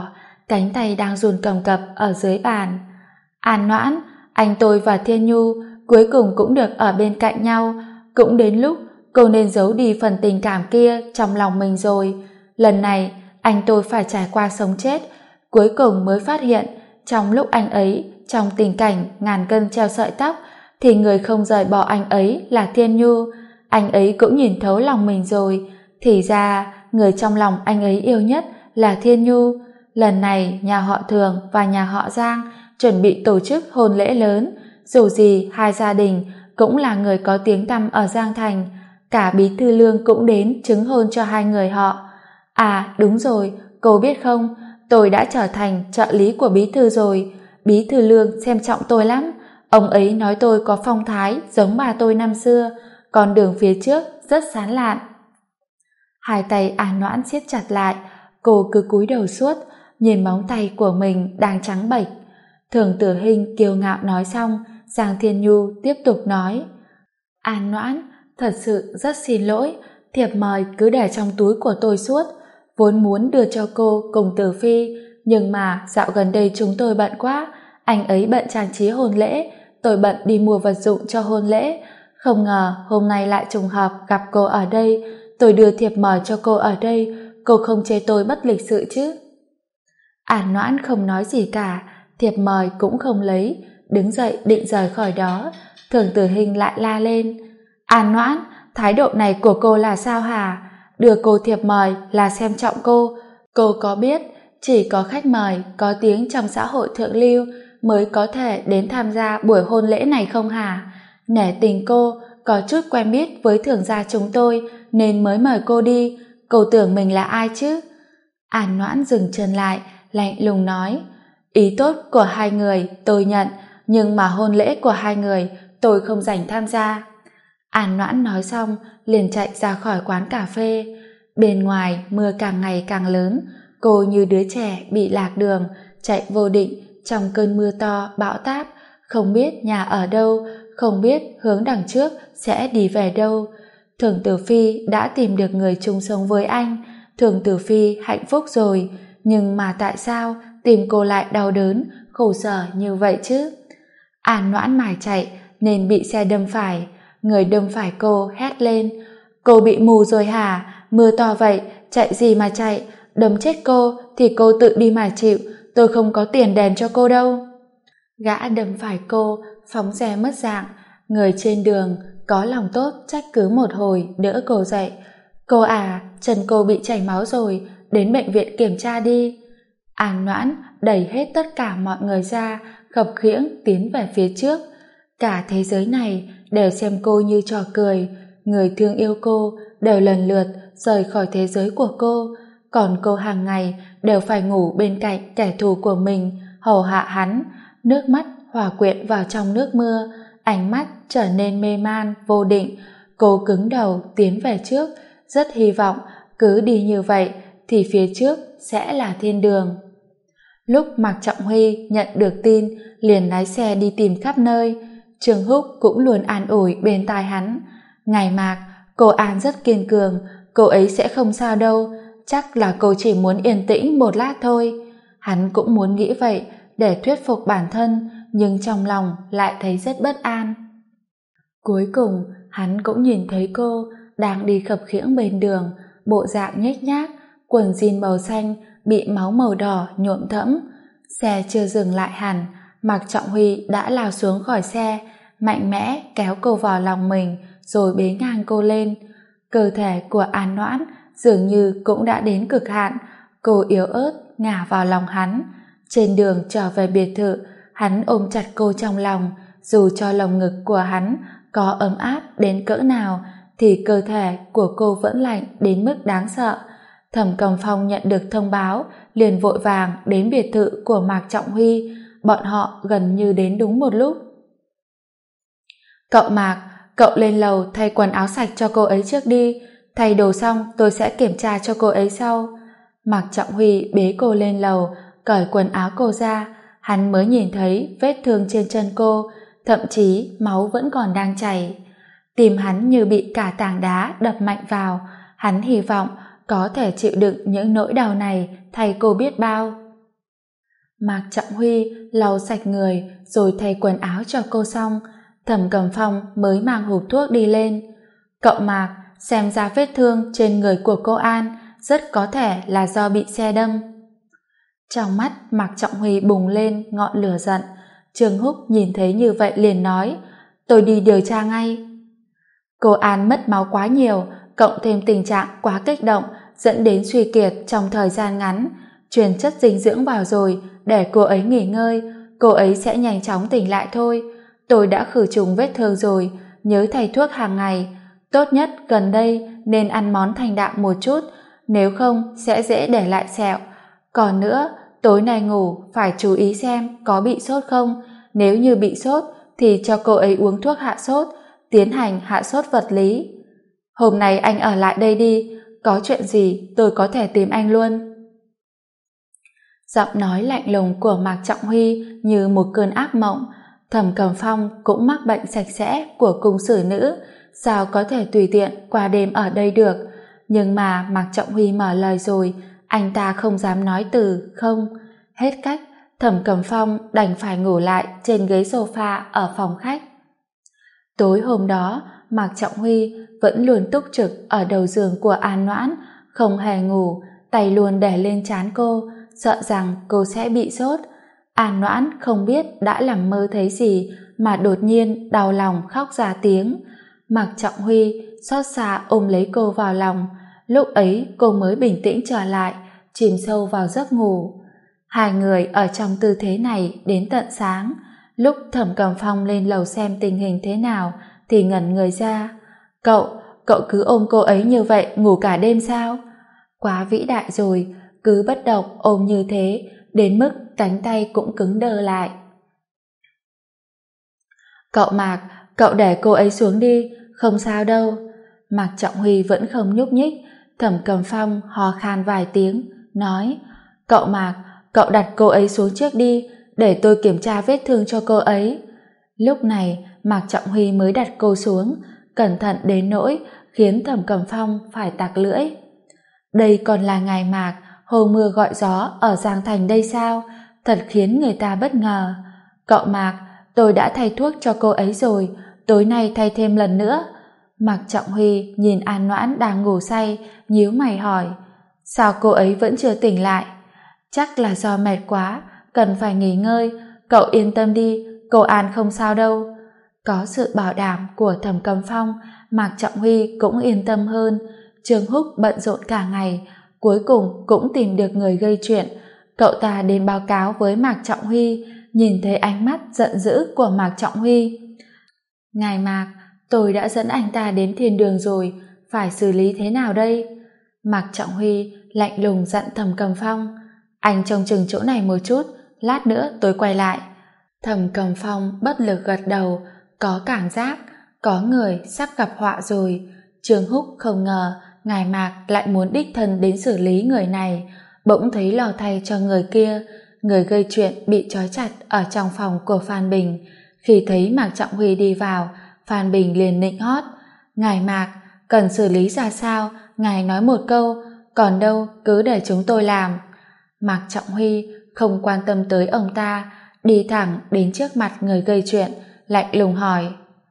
cánh tay đang run cầm cập ở dưới bàn. An Noãn, anh tôi và Thiên Nhu cuối cùng cũng được ở bên cạnh nhau, cũng đến lúc cô nên giấu đi phần tình cảm kia trong lòng mình rồi. Lần này anh tôi phải trải qua sống chết, cuối cùng mới phát hiện trong lúc anh ấy trong tình cảnh ngàn cân treo sợi tóc thì người không rời bỏ anh ấy là Thiên Nhu. Anh ấy cũng nhìn thấu lòng mình rồi, thì ra người trong lòng anh ấy yêu nhất là Thiên Nhu. Lần này nhà họ Thường và nhà họ Giang chuẩn bị tổ chức hôn lễ lớn, dù gì hai gia đình cũng là người có tiếng tăm ở Giang Thành, cả Bí Thư Lương cũng đến chứng hôn cho hai người họ. À đúng rồi, cô biết không, tôi đã trở thành trợ lý của Bí Thư rồi. Bí Thư Lương xem trọng tôi lắm, ông ấy nói tôi có phong thái giống bà tôi năm xưa, con đường phía trước rất sán lạn. Hai tay An Noãn siết chặt lại, cô cứ cúi đầu suốt, nhìn móng tay của mình đang trắng bệch. Thường Tử Hinh kiêu ngạo nói xong, Giang Thiên Nhu tiếp tục nói: An Noãn, thật sự rất xin lỗi, thiệp mời cứ để trong túi của tôi suốt, vốn muốn đưa cho cô cùng Tử Phi, nhưng mà dạo gần đây chúng tôi bận quá, anh ấy bận trang trí hôn lễ, tôi bận đi mua vật dụng cho hôn lễ, không ngờ hôm nay lại trùng hợp gặp cô ở đây, tôi đưa thiệp mời cho cô ở đây, cô không chê tôi bất lịch sự chứ? An Noãn không nói gì cả, thiệp mời cũng không lấy, đứng dậy định rời khỏi đó. Thường Tử Hinh lại la lên: An Noãn, thái độ này của cô là sao hả? Đưa cô thiệp mời là xem trọng cô có biết chỉ có khách mời có tiếng trong xã hội thượng lưu mới có thể đến tham gia buổi hôn lễ này không hả? Nể tình cô có chút quen biết với Thường gia chúng tôi nên mới mời cô đi, cô tưởng mình là ai chứ? An Noãn dừng chân lại, lạnh lùng nói: ý tốt của hai người tôi nhận, nhưng mà hôn lễ của hai người tôi không rảnh tham gia. An Noãn nói xong liền chạy ra khỏi quán cà phê. Bên ngoài mưa càng ngày càng lớn, cô như đứa trẻ bị lạc đường, chạy vô định trong cơn mưa to bão táp, không biết nhà ở đâu, không biết hướng đằng trước sẽ đi về đâu. Thường Tử Phi đã tìm được người chung sống với anh, Thường Tử Phi hạnh phúc rồi, nhưng mà tại sao tìm cô lại đau đớn, khổ sở như vậy chứ? An Noãn mải chạy nên bị xe đâm phải, người đâm phải cô hét lên: cô bị mù rồi hả? Mưa to vậy, chạy gì mà chạy, đâm chết cô thì cô tự đi mà chịu, tôi không có tiền đền cho cô đâu. Gã đâm phải cô phóng xe mất dạng, người trên đường có lòng tốt trách cứ một hồi đỡ cô dậy: cô à, chân cô bị chảy máu rồi, đến bệnh viện kiểm tra đi. An Noãn đẩy hết tất cả mọi người ra, khập khiễng tiến về phía trước. Cả thế giới này đều xem cô như trò cười, người thương yêu cô đều lần lượt rời khỏi thế giới của cô, còn cô hàng ngày đều phải ngủ bên cạnh kẻ thù của mình, hầu hạ hắn. Nước mắt hòa quyện vào trong nước mưa, ánh mắt trở nên mê man vô định. Cô cứng đầu tiến về trước, rất hy vọng cứ đi như vậy thì phía trước sẽ là thiên đường. Lúc Mạc Trọng Huy nhận được tin liền lái xe đi tìm khắp nơi. Trương Húc cũng luôn an ủi bên tai hắn: Ngài Mạc, cô An rất kiên cường, cô ấy sẽ không sao đâu, chắc là cô chỉ muốn yên tĩnh một lát thôi. Hắn cũng muốn nghĩ vậy để thuyết phục bản thân, nhưng trong lòng lại thấy rất bất an. Cuối cùng hắn cũng nhìn thấy cô đang đi khập khiễng bên đường, bộ dạng nhếch nhác, quần jean màu xanh bị máu màu đỏ nhuộm thẫm. Xe chưa dừng lại hẳn, Mạc Trọng Huy đã lao xuống khỏi xe, mạnh mẽ kéo cô vào lòng mình rồi bế ngang cô lên. Cơ thể của An Noãn dường như cũng đã đến cực hạn, cô yếu ớt ngả vào lòng hắn. Trên đường trở về biệt thự, hắn ôm chặt cô trong lòng, dù cho lồng ngực của hắn có ấm áp đến cỡ nào thì cơ thể của cô vẫn lạnh đến mức đáng sợ. Thẩm Cầm Phong nhận được thông báo liền vội vàng đến biệt thự của Mạc Trọng Huy, bọn họ gần như đến đúng một lúc. Cậu Mạc, cậu lên lầu thay quần áo sạch cho cô ấy trước đi, thay đồ xong tôi sẽ kiểm tra cho cô ấy sau. Mạc Trọng Huy bế cô lên lầu, cởi quần áo cô ra, hắn mới nhìn thấy vết thương trên chân cô, thậm chí máu vẫn còn đang chảy. Tim hắn như bị cả tảng đá đập mạnh vào, hắn hy vọng có thể chịu đựng những nỗi đau này thay cô biết bao. Mạc Trọng Huy lau sạch người rồi thay quần áo cho cô xong, Thẩm Cẩm Phong mới mang hộp thuốc đi lên. Cậu Mạc, xem ra vết thương trên người của cô An rất có thể là do bị xe đâm. Trong mắt Mạc Trọng Huy bùng lên ngọn lửa giận. Trương Húc nhìn thấy như vậy liền nói, tôi đi điều tra ngay. Cô An mất máu quá nhiều, cộng thêm tình trạng quá kích động dẫn đến suy kiệt trong thời gian ngắn, truyền chất dinh dưỡng vào rồi, để cô ấy nghỉ ngơi, cô ấy sẽ nhanh chóng tỉnh lại thôi. Tôi đã khử trùng vết thương rồi, nhớ thay thuốc hàng ngày, tốt nhất gần đây nên ăn món thanh đạm một chút, nếu không sẽ dễ để lại sẹo. Còn nữa, tối nay ngủ phải chú ý xem có bị sốt không, nếu như bị sốt thì cho cô ấy uống thuốc hạ sốt, tiến hành hạ sốt vật lý. Hôm nay anh ở lại đây đi, có chuyện gì tôi có thể tìm anh luôn. Giọng nói lạnh lùng của Mạc Trọng Huy như một cơn ác mộng. Thẩm Cẩm Phong cũng mắc bệnh sạch sẽ của cung sử nữ, sao có thể tùy tiện qua đêm ở đây được. Nhưng mà Mạc Trọng Huy mở lời rồi, anh ta không dám nói từ không. Hết cách, Thẩm Cẩm Phong đành phải ngủ lại trên ghế sofa ở phòng khách. Tối hôm đó, Mạc Trọng Huy vẫn luôn túc trực ở đầu giường của An Noãn, không hề ngủ, tay luôn đè lên trán cô, sợ rằng cô sẽ bị sốt. An Noãn không biết đã nằm mơ thấy gì mà đột nhiên đau lòng khóc ra tiếng. Mạc Trọng Huy xót xa ôm lấy cô vào lòng, lúc ấy cô mới bình tĩnh trở lại, chìm sâu vào giấc ngủ. Hai người ở trong tư thế này đến tận sáng. Lúc Thẩm Cẩm Phong lên lầu xem tình hình thế nào thì ngẩn người ra. Cậu cứ ôm cô ấy như vậy ngủ cả đêm sao? Quá vĩ đại rồi, cứ bất động ôm như thế đến mức cánh tay cũng cứng đơ lại. Cậu Mạc, cậu để cô ấy xuống đi, không sao đâu. Mạc Trọng Huy vẫn không nhúc nhích. Thẩm Cẩm Phong hò khan vài tiếng, nói, cậu Mạc, cậu đặt cô ấy xuống trước đi, để tôi kiểm tra vết thương cho cô ấy. Lúc này Mạc Trọng Huy mới đặt cô xuống, cẩn thận đến nỗi khiến Thẩm Cẩm Phong phải tặc lưỡi. Đây còn là ngày Mạc, hồ mưa gọi gió ở Giang Thành đây sao? Thật khiến người ta bất ngờ. Cậu Mạc, tôi đã thay thuốc cho cô ấy rồi, tối nay thay thêm lần nữa. Mạc Trọng Huy nhìn An Noãn đang ngủ say, nhíu mày hỏi, sao cô ấy vẫn chưa tỉnh lại? Chắc là do mệt quá, cần phải nghỉ ngơi, cậu yên tâm đi, cô An không sao đâu. Có sự bảo đảm của Thẩm Cẩm Phong, Mạc Trọng Huy cũng yên tâm hơn. Trương Húc bận rộn cả ngày, cuối cùng cũng tìm được người gây chuyện. Cậu ta đến báo cáo với Mạc Trọng Huy, nhìn thấy ánh mắt giận dữ của Mạc Trọng Huy. Ngài Mạc, tôi đã dẫn anh ta đến thiên đường rồi, phải xử lý thế nào đây? Mạc Trọng Huy lạnh lùng dặn Thẩm Cẩm Phong, anh trông chừng chỗ này một chút, lát nữa tôi quay lại. Thẩm Cẩm Phong bất lực gật đầu, có cảm giác có người sắp gặp họa rồi. Trương Húc không ngờ ngài Mạc lại muốn đích thân đến xử lý người này, bỗng thấy lo thay cho người kia. Người gây chuyện bị trói chặt ở trong phòng của Phan Bình. Khi thấy Mạc Trọng Huy đi vào, Phan Bình liền nịnh hót, ngài Mạc, cần xử lý ra sao, ngài nói một câu, còn đâu cứ để chúng tôi làm. Mạc Trọng Huy không quan tâm tới ông ta, đi thẳng đến trước mặt người gây chuyện, lạnh lùng hỏi,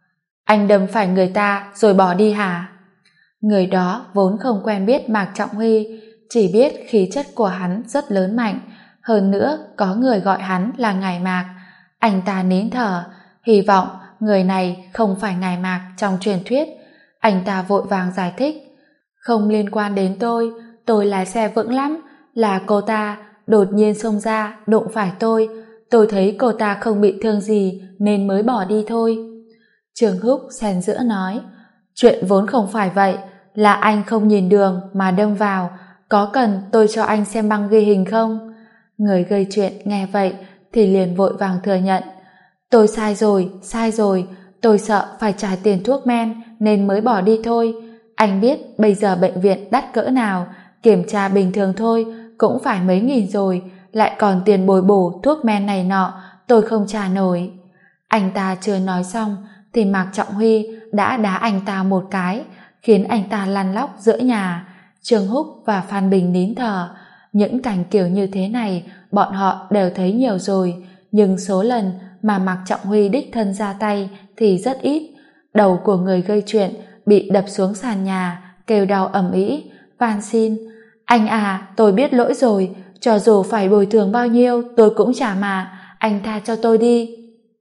anh đâm phải người ta rồi bỏ đi hả? Người đó vốn không quen biết Mạc Trọng Huy, chỉ biết khí chất của hắn rất lớn mạnh, hơn nữa có người gọi hắn là ngài Mạc. Anh ta nín thở, hy vọng người này không phải ngài Mạc trong truyền thuyết. Anh ta vội vàng giải thích, không liên quan đến tôi lái xe vững lắm, là cô ta đột nhiên xông ra đụng phải tôi thấy cô ta không bị thương gì nên mới bỏ đi thôi. Trương Húc xen giữa nói, chuyện vốn không phải vậy, là anh không nhìn đường mà đâm vào, có cần tôi cho anh xem băng ghi hình không? Người gây chuyện nghe vậy thì liền vội vàng thừa nhận, tôi sai rồi, tôi sợ phải trả tiền thuốc men nên mới bỏ đi thôi. Anh biết bây giờ bệnh viện đắt cỡ nào, kiểm tra bình thường thôi cũng phải mấy nghìn rồi, lại còn tiền bồi bổ thuốc men này nọ, tôi không trả nổi. Anh ta chưa nói xong thì Mạc Trọng Huy đã đá anh ta một cái, khiến anh ta lăn lóc giữa nhà. Trương Húc và Phan Bình nín thở. Những cảnh kiểu như thế này bọn họ đều thấy nhiều rồi, nhưng số lần mà Mạc Trọng Huy đích thân ra tay thì rất ít. Đầu của người gây chuyện bị đập xuống sàn nhà, kêu đau ầm ĩ, van xin: "Anh à, tôi biết lỗi rồi, cho dù phải bồi thường bao nhiêu tôi cũng trả mà, anh tha cho tôi đi."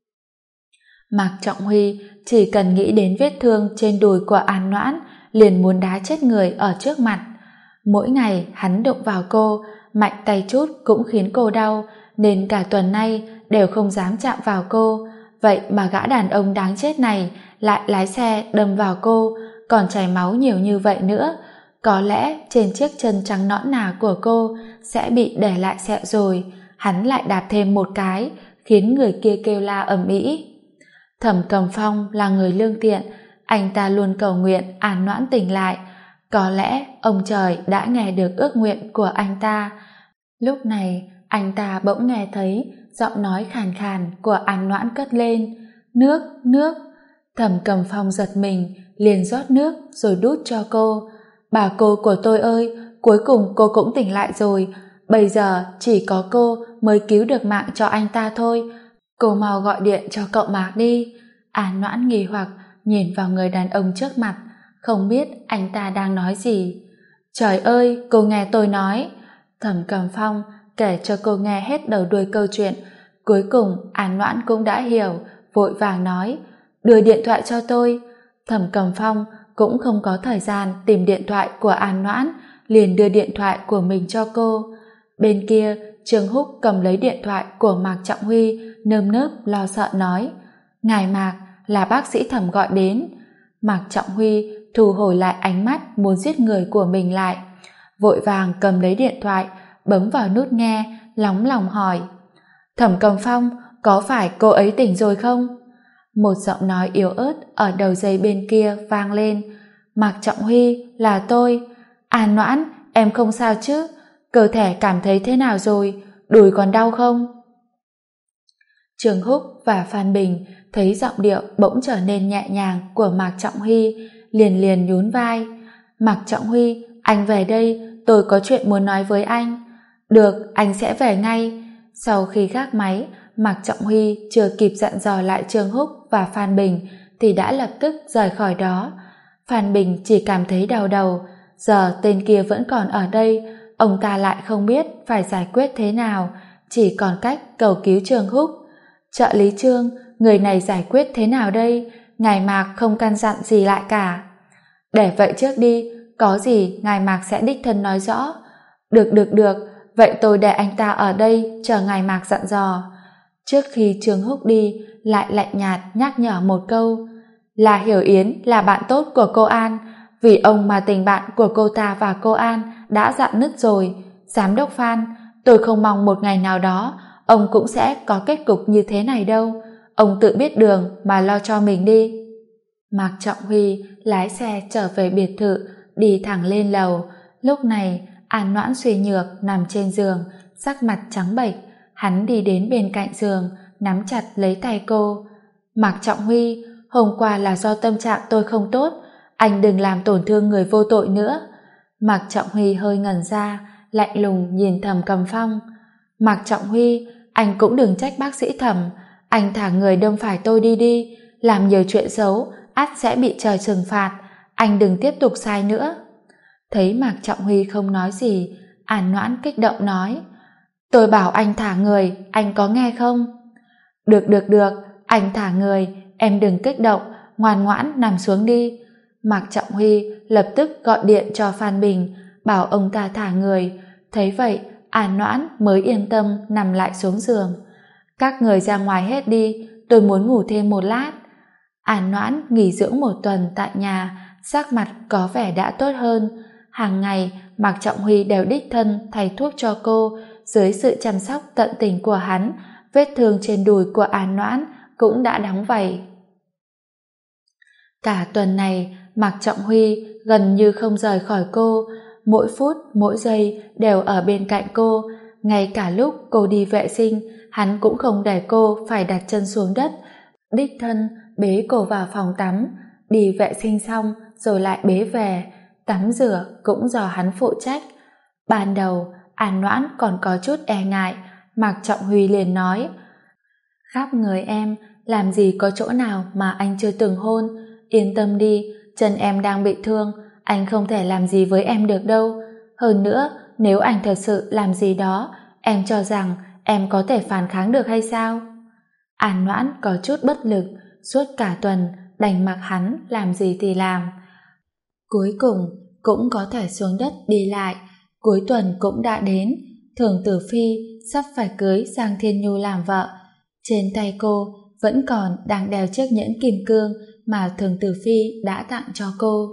Mạc Trọng Huy chỉ cần nghĩ đến vết thương trên đùi của An Noãn liền muốn đá chết người ở trước mặt. Mỗi ngày hắn đụng vào cô, mạnh tay chút cũng khiến cô đau, nên cả tuần nay đều không dám chạm vào cô. Vậy mà gã đàn ông đáng chết này lại lái xe đâm vào cô, còn chảy máu nhiều như vậy nữa. Có lẽ trên chiếc chân trắng nõn nà của cô sẽ bị để lại sẹo rồi. Hắn lại đạp thêm một cái, khiến người kia kêu la ầm ĩ. Thẩm Cầm Phong là người lương thiện, anh ta luôn cầu nguyện An Noãn tỉnh lại. Có lẽ ông trời đã nghe được ước nguyện của anh ta. Lúc này anh ta bỗng nghe thấy giọng nói khàn khàn của An Noãn cất lên: "Nước, nước." Thẩm Cầm Phong giật mình, liền rót nước rồi đút cho cô. "Bà cô của tôi ơi, cuối cùng cô cũng tỉnh lại rồi. Bây giờ chỉ có cô mới cứu được mạng cho anh ta thôi. Cô mau gọi điện cho cậu Mạc đi." An Noãn nghi hoặc nhìn vào người đàn ông trước mặt, không biết anh ta đang nói gì. "Trời ơi, cô nghe tôi nói." Thẩm Cầm Phong kể cho cô nghe hết đầu đuôi câu chuyện. Cuối cùng An Noãn cũng đã hiểu, vội vàng nói: "Đưa điện thoại cho tôi." Thẩm Cầm Phong cũng không có thời gian tìm điện thoại của An Noãn, liền đưa điện thoại của mình cho cô. Bên kia Trương Húc cầm lấy điện thoại của Mạc Trọng Huy, nơm nớp lo sợ nói: "Ngài Mạc, là bác sĩ Thẩm gọi đến." Mạc Trọng Huy thu hồi lại ánh mắt muốn giết người của mình lại, vội vàng cầm lấy điện thoại, bấm vào nút nghe, lóng lòng hỏi: "Thẩm Cầm Phong, có phải cô ấy tỉnh rồi không?" Một giọng nói yếu ớt ở đầu dây bên kia vang lên: "Mạc Trọng Huy, là tôi." "An Noãn, em không sao chứ? Cơ thể cảm thấy thế nào rồi? Đùi còn đau không?" Trương Húc và Phan Bình thấy giọng điệu bỗng trở nên nhẹ nhàng của Mạc Trọng Huy, liền liền nhún vai: "Mạc Trọng Huy, anh về đây, tôi có chuyện muốn nói với anh." "Được, anh sẽ về ngay." Sau khi gác máy, Mạc Trọng Huy chưa kịp dặn dò lại Trương Húc và Phan Bình thì đã lập tức rời khỏi đó. Phan Bình chỉ cảm thấy đau đầu, giờ tên kia vẫn còn ở đây, ông ta lại không biết phải giải quyết thế nào, chỉ còn cách cầu cứu Trương Húc. "Trợ lý Trương, người này giải quyết thế nào đây? Ngài Mạc không căn dặn gì lại cả." "Để vậy trước đi, có gì ngài Mạc sẽ đích thân nói rõ." Được, vậy tôi để anh ta ở đây chờ ngài Mạc dặn dò." Trước khi Trương Húc đi, lại lạnh nhạt nhắc nhở một câu: "Là Hiểu Yến là bạn tốt của cô An, vì ông mà tình bạn của cô ta và cô An đã rạn nứt rồi. Giám đốc Phan, tôi không mong một ngày nào đó ông cũng sẽ có kết cục như thế này đâu. Ông tự biết đường mà lo cho mình đi." Mạc Trọng Huy lái xe trở về biệt thự, đi thẳng lên lầu. Lúc này An Noãn suy nhược nằm trên giường, sắc mặt trắng bệch. Hắn đi đến bên cạnh giường, nắm chặt lấy tay cô. "Mạc Trọng Huy, hôm qua là do tâm trạng tôi không tốt, anh đừng làm tổn thương người vô tội nữa." Mạc Trọng Huy hơi ngẩn ra, lạnh lùng nhìn Thẩm Cầm Phong. "Mạc Trọng Huy, anh cũng đừng trách bác sĩ Thẩm, anh thả người đâm phải tôi đi, làm nhiều chuyện xấu ắt sẽ bị trời trừng phạt, anh đừng tiếp tục sai nữa." Thấy Mạc Trọng Huy không nói gì, An Noãn kích động nói: "Tôi bảo anh thả người, anh có nghe không?" Được, anh thả người, em đừng kích động, ngoan ngoãn nằm xuống đi." Mạc Trọng Huy lập tức gọi điện cho Phan Bình, bảo ông ta thả người. Thấy vậy, An Noãn mới yên tâm nằm lại xuống giường. "Các người ra ngoài hết đi, tôi muốn ngủ thêm một lát." An Noãn nghỉ dưỡng một tuần tại nhà, sắc mặt có vẻ đã tốt hơn. Hàng ngày Mạc Trọng Huy đều đích thân thay thuốc cho cô. Dưới sự chăm sóc tận tình của hắn, vết thương trên đùi của An Noãn cũng đã đóng vảy. Cả tuần này Mạc Trọng Huy gần như không rời khỏi cô, mỗi phút mỗi giây đều ở bên cạnh cô. Ngay cả lúc cô đi vệ sinh, hắn cũng không để cô phải đặt chân xuống đất, đích thân bế cô vào phòng tắm. Đi vệ sinh xong rồi lại bế về, tắm rửa cũng do hắn phụ trách. Ban đầu An Noãn còn có chút e ngại, Mạc Trọng Huy liền nói: khắp người em, làm gì có chỗ nào mà anh chưa từng hôn. Yên tâm đi, chân em đang bị thương, anh không thể làm gì với em được đâu. Hơn nữa, nếu anh thật sự làm gì đó, em cho rằng em có thể phản kháng được hay sao? An Noãn có chút bất lực, suốt cả tuần đành mặc hắn làm gì thì làm. Cuối cùng cũng có thể xuống đất đi lại. Cuối tuần cũng đã đến, Thường Tử Phi sắp phải cưới Giang Thiên Nhu làm vợ. Trên tay cô vẫn còn đang đeo chiếc nhẫn kim cương mà Thường Tử Phi đã tặng cho cô.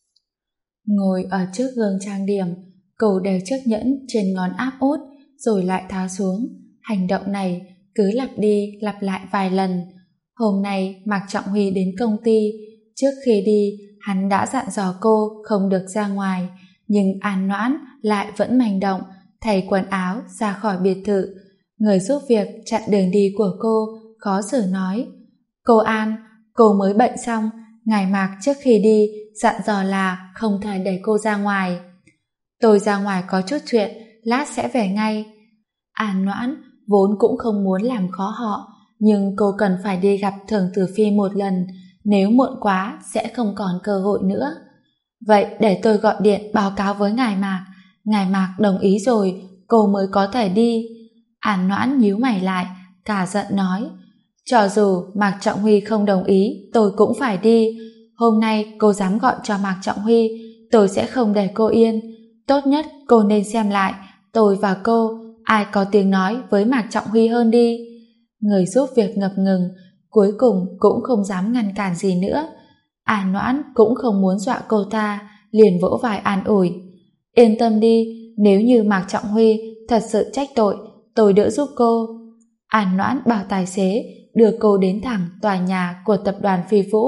Ngồi ở trước gương trang điểm, cô đeo chiếc nhẫn trên ngón áp út rồi lại tháo xuống. Hành động này cứ lặp đi lặp lại vài lần. Hôm nay Mạc Trọng Huy đến công ty. Trước khi đi, hắn đã dặn dò cô không được ra ngoài, nhưng An Noãn lại vẫn manh động, thay quần áo ra khỏi biệt thự. Người giúp việc chặn đường đi của cô, khó xử nói: cô An, cô mới bệnh xong, ngài Mạc trước khi đi dặn dò là không thể để cô ra ngoài. Tôi ra ngoài có chút chuyện, lát sẽ về ngay. An Noãn vốn cũng không muốn làm khó họ, nhưng cô cần phải đi gặp Thường Tử Phi một lần, nếu muộn quá sẽ không còn cơ hội nữa. Vậy để tôi gọi điện báo cáo với ngài Mạc đồng ý rồi, cô mới có thể đi. An Noãn nhíu mày lại, cả giận nói: cho dù Mạc Trọng Huy không đồng ý, tôi cũng phải đi. Hôm nay cô dám gọi cho Mạc Trọng Huy, tôi sẽ không để cô yên. Tốt nhất cô nên xem lại, tôi và cô, ai có tiếng nói với Mạc Trọng Huy hơn đi. Người giúp việc ngập ngừng, cuối cùng cũng không dám ngăn cản gì nữa. An Noãn cũng không muốn dọa cô ta, liền vỗ vai an ủi: yên tâm đi, nếu như Mạc Trọng Huy thật sự trách tội, tôi đỡ giúp cô. An Noãn bảo tài xế đưa cô đến thẳng tòa nhà của tập đoàn Phi Vũ.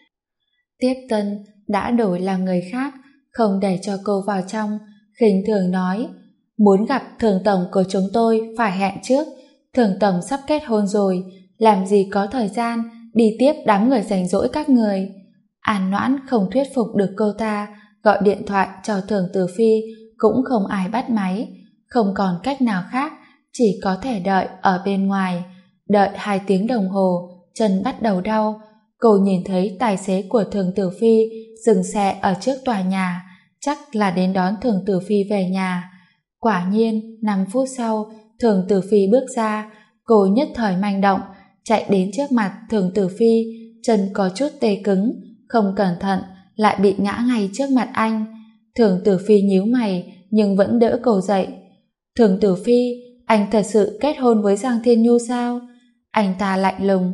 Tiếp tân đã đổi là người khác, không để cho cô vào trong, khinh thường nói: muốn gặp Thường tổng của chúng tôi phải hẹn trước, Thường tổng sắp kết hôn rồi, làm gì có thời gian đi tiếp đám người rảnh rỗi các người. An Noãn không thuyết phục được cô ta, gọi điện thoại cho Thường Tử Phi cũng không ai bắt máy, không còn cách nào khác, chỉ có thể đợi ở bên ngoài. Đợi 2 tiếng đồng hồ, chân bắt đầu đau. Cô nhìn thấy tài xế của Thường Tử Phi dừng xe ở trước tòa nhà, chắc là đến đón Thường Tử Phi về nhà. Quả nhiên 5 phút sau, Thường Tử Phi bước ra. Cô nhất thời manh động, chạy đến trước mặt Thường Tử Phi, chân có chút tê cứng, không cẩn thận lại bị ngã ngay trước mặt anh. Thường Tử Phi nhíu mày nhưng vẫn đỡ cô dậy. Thường Tử Phi, anh thật sự kết hôn với Giang Thiên Nhu sao? Anh ta lạnh lùng: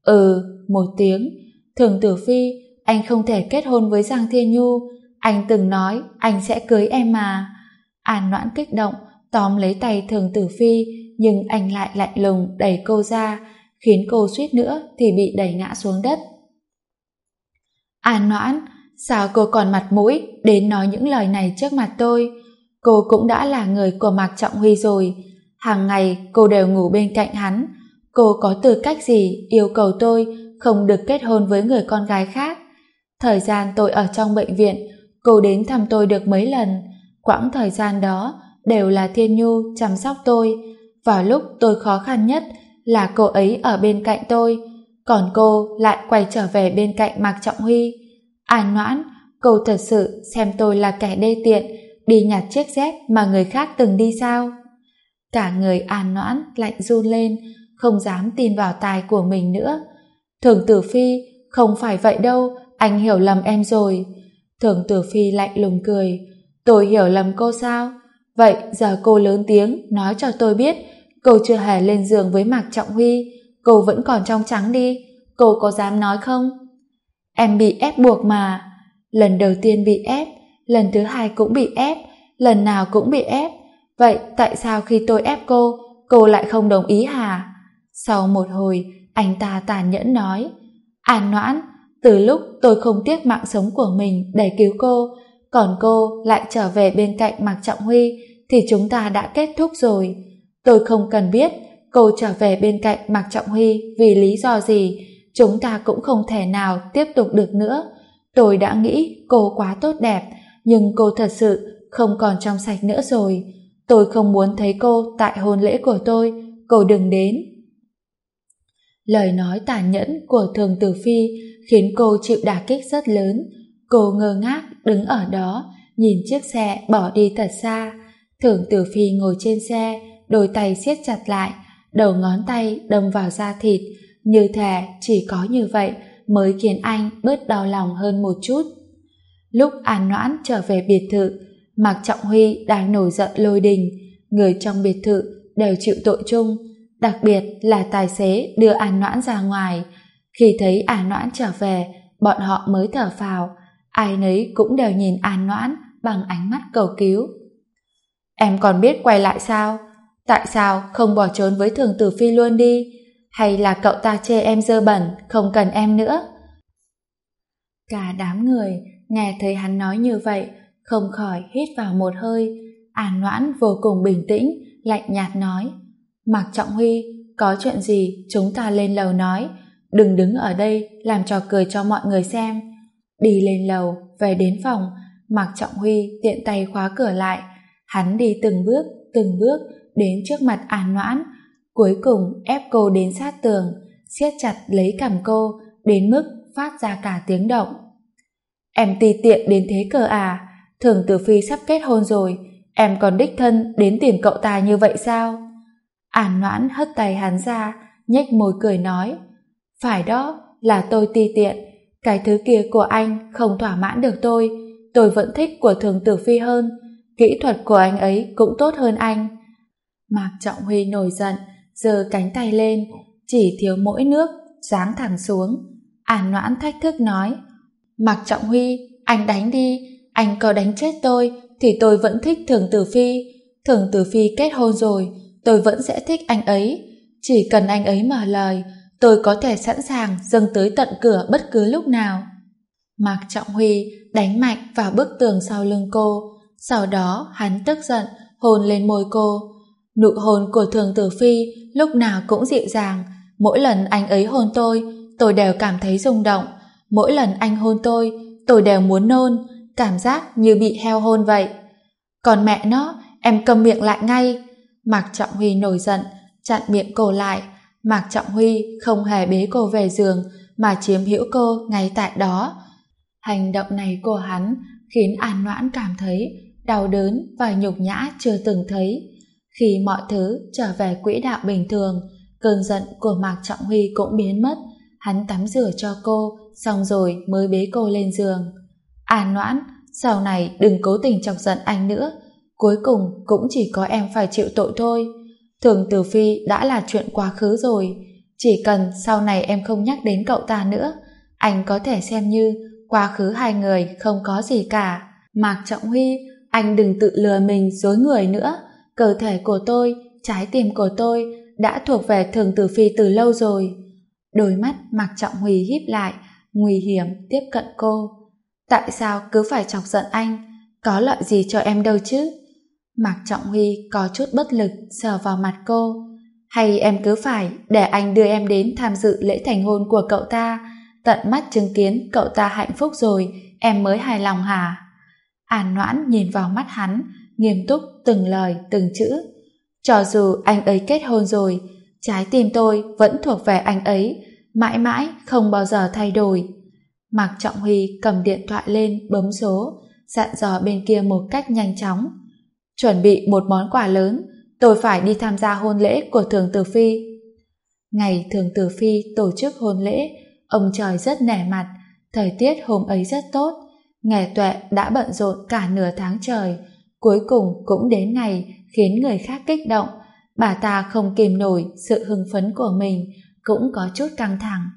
một tiếng. Thường Tử Phi, anh không thể kết hôn với Giang Thiên Nhu, anh từng nói anh sẽ cưới em mà. An Noãn kích động tóm lấy tay Thường Tử Phi, nhưng anh lại lạnh lùng đẩy cô ra, khiến cô suýt nữa thì bị đẩy ngã xuống đất. An Noãn, sao cô còn mặt mũi đến nói những lời này trước mặt tôi? Cô cũng đã là người của Mạc Trọng Huy rồi, hàng ngày cô đều ngủ bên cạnh hắn, cô có tư cách gì yêu cầu tôi không được kết hôn với người con gái khác? Thời gian tôi ở trong bệnh viện, cô đến thăm tôi được mấy lần, quãng thời gian đó đều là Thiên Nhu chăm sóc tôi, vào lúc tôi khó khăn nhất là cô ấy ở bên cạnh tôi, còn cô lại quay trở về bên cạnh Mạc Trọng Huy. An Noãn, cô thật sự xem tôi là kẻ đê tiện, đi nhặt chiếc dép mà người khác từng đi sao? Cả người An Noãn lạnh run lên, không dám tin vào tai của mình nữa. Thường Tử Phi, không phải vậy đâu, anh hiểu lầm em rồi. Thường Tử Phi lạnh lùng cười: tôi hiểu lầm cô sao? Vậy giờ cô lớn tiếng nói cho tôi biết, cô chưa hề lên giường với Mạc Trọng Huy, cô vẫn còn trong trắng đi, cô có dám nói không? Em bị ép buộc mà. Lần đầu tiên bị ép, lần thứ 2 cũng bị ép, lần nào cũng bị ép. Vậy tại sao khi tôi ép cô lại không đồng ý hả? Sau một hồi, anh ta tàn nhẫn nói: An Noãn, từ lúc tôi không tiếc mạng sống của mình để cứu cô, còn cô lại trở về bên cạnh Mạc Trọng Huy, thì chúng ta đã kết thúc rồi. Tôi không cần biết cô trở về bên cạnh Mạc Trọng Huy vì lý do gì, chúng ta cũng không thể nào tiếp tục được nữa. Tôi đã nghĩ cô quá tốt đẹp, nhưng cô thật sự không còn trong sạch nữa rồi. Tôi không muốn thấy cô tại hôn lễ của tôi, cô đừng đến. Lời nói tàn nhẫn của Thường Tử Phi khiến cô chịu đả kích rất lớn. Cô ngơ ngác đứng ở đó, nhìn chiếc xe bỏ đi thật xa. Thường Tử Phi ngồi trên xe, đôi tay siết chặt lại, đầu ngón tay đâm vào da thịt, như thể chỉ có như vậy mới khiến anh bớt đau lòng hơn một chút. Lúc An Noãn trở về biệt thự, Mạc Trọng Huy đang nổi giận lôi đình. Người trong biệt thự đều chịu tội chung, đặc biệt là tài xế đưa An Noãn ra ngoài. Khi thấy An Noãn trở về, bọn họ mới thở phào. Ai nấy cũng đều nhìn An Noãn bằng ánh mắt cầu cứu. Em còn biết quay lại sao? Tại sao không bỏ trốn với Thường Tử Phi luôn đi? Hay là cậu ta chê em dơ bẩn, không cần em nữa? Cả đám người nghe thấy hắn nói như vậy, không khỏi hít vào một hơi. An Noãn vô cùng bình tĩnh, lạnh nhạt nói: Mạc Trọng Huy, có chuyện gì chúng ta lên lầu nói, đừng đứng ở đây làm trò cười cho mọi người xem. Đi lên lầu, về đến phòng, Mạc Trọng Huy tiện tay khóa cửa lại. Hắn đi từng bước đến trước mặt An Noãn, cuối cùng ép cô đến sát tường, siết chặt lấy cằm cô đến mức phát ra cả tiếng động. Em ti tiện đến thế cơ à? Thường Tử Phi sắp kết hôn rồi, em còn đích thân đến tìm cậu ta như vậy sao? An Noãn hất tay hắn ra, nhếch môi cười nói: Phải đó, là tôi ti tiện. Cái thứ kia của anh không thỏa mãn được tôi vẫn thích của Thường Tử Phi hơn. Kỹ thuật của anh ấy cũng tốt hơn anh. Mạc Trọng Huy nổi giận, giơ cánh tay lên, chỉ thiếu mỗi nước, giáng thẳng xuống. An Noãn thách thức nói: Mạc Trọng Huy, anh đánh đi, anh có đánh chết tôi thì tôi vẫn thích Thường Tử Phi. Thường Tử Phi kết hôn rồi, tôi vẫn sẽ thích anh ấy. Chỉ cần anh ấy mở lời, tôi có thể sẵn sàng dâng tới tận cửa bất cứ lúc nào. Mạc Trọng Huy đánh mạnh vào bức tường sau lưng cô, sau đó hắn tức giận hôn lên môi cô. Nụ hôn của Thường Tử Phi lúc nào cũng dịu dàng, mỗi lần anh ấy hôn tôi đều cảm thấy rung động. Mỗi lần anh hôn tôi đều muốn nôn, cảm giác như bị heo hôn vậy. Còn mẹ nó, em câm miệng lại ngay. Mạc Trọng Huy nổi giận, chặn miệng cô lại. Mạc Trọng Huy không hề bế cô về giường, mà chiếm hữu cô ngay tại đó. Hành động này của hắn khiến An Noãn cảm thấy đau đớn và nhục nhã chưa từng thấy. Khi mọi thứ trở về quỹ đạo bình thường, cơn giận của Mạc Trọng Huy cũng biến mất. Hắn tắm rửa cho cô, xong rồi mới bế cô lên giường. An Noãn, sau này đừng cố tình chọc giận anh nữa. Cuối cùng cũng chỉ có em phải chịu tội thôi. Thường Tử Phi đã là chuyện quá khứ rồi. Chỉ cần sau này em không nhắc đến cậu ta nữa, anh có thể xem như quá khứ hai người không có gì cả. Mạc Trọng Huy, anh đừng tự lừa mình dối người nữa. Cơ thể của tôi, trái tim của tôi đã thuộc về Thường Tử Phi từ lâu rồi. Đôi mắt Mạc Trọng Huy híp lại, nguy hiểm tiếp cận cô. Tại sao cứ phải chọc giận anh? Có lợi gì cho em đâu chứ? Mạc Trọng Huy có chút bất lực sờ vào mặt cô. Hay em cứ phải để anh đưa em đến tham dự lễ thành hôn của cậu ta, tận mắt chứng kiến cậu ta hạnh phúc rồi em mới hài lòng hả? An Noãn nhìn vào mắt hắn, nghiêm túc từng lời từng chữ. Cho dù anh ấy kết hôn rồi, trái tim tôi vẫn thuộc về anh ấy, mãi mãi không bao giờ thay đổi. Mạc Trọng Huy cầm điện thoại lên bấm số, dặn dò bên kia một cách nhanh chóng. Chuẩn bị một món quà lớn, tôi phải đi tham gia hôn lễ của Thường Tử Phi. Ngày Thường Tử Phi tổ chức hôn lễ, ông trời rất nể mặt, thời tiết hôm ấy rất tốt. Nghề Tuệ đã bận rộn cả nửa tháng trời, cuối cùng cũng đến ngày khiến người khác kích động. Bà ta không kìm nổi sự hưng phấn của mình, cũng có chút căng thẳng.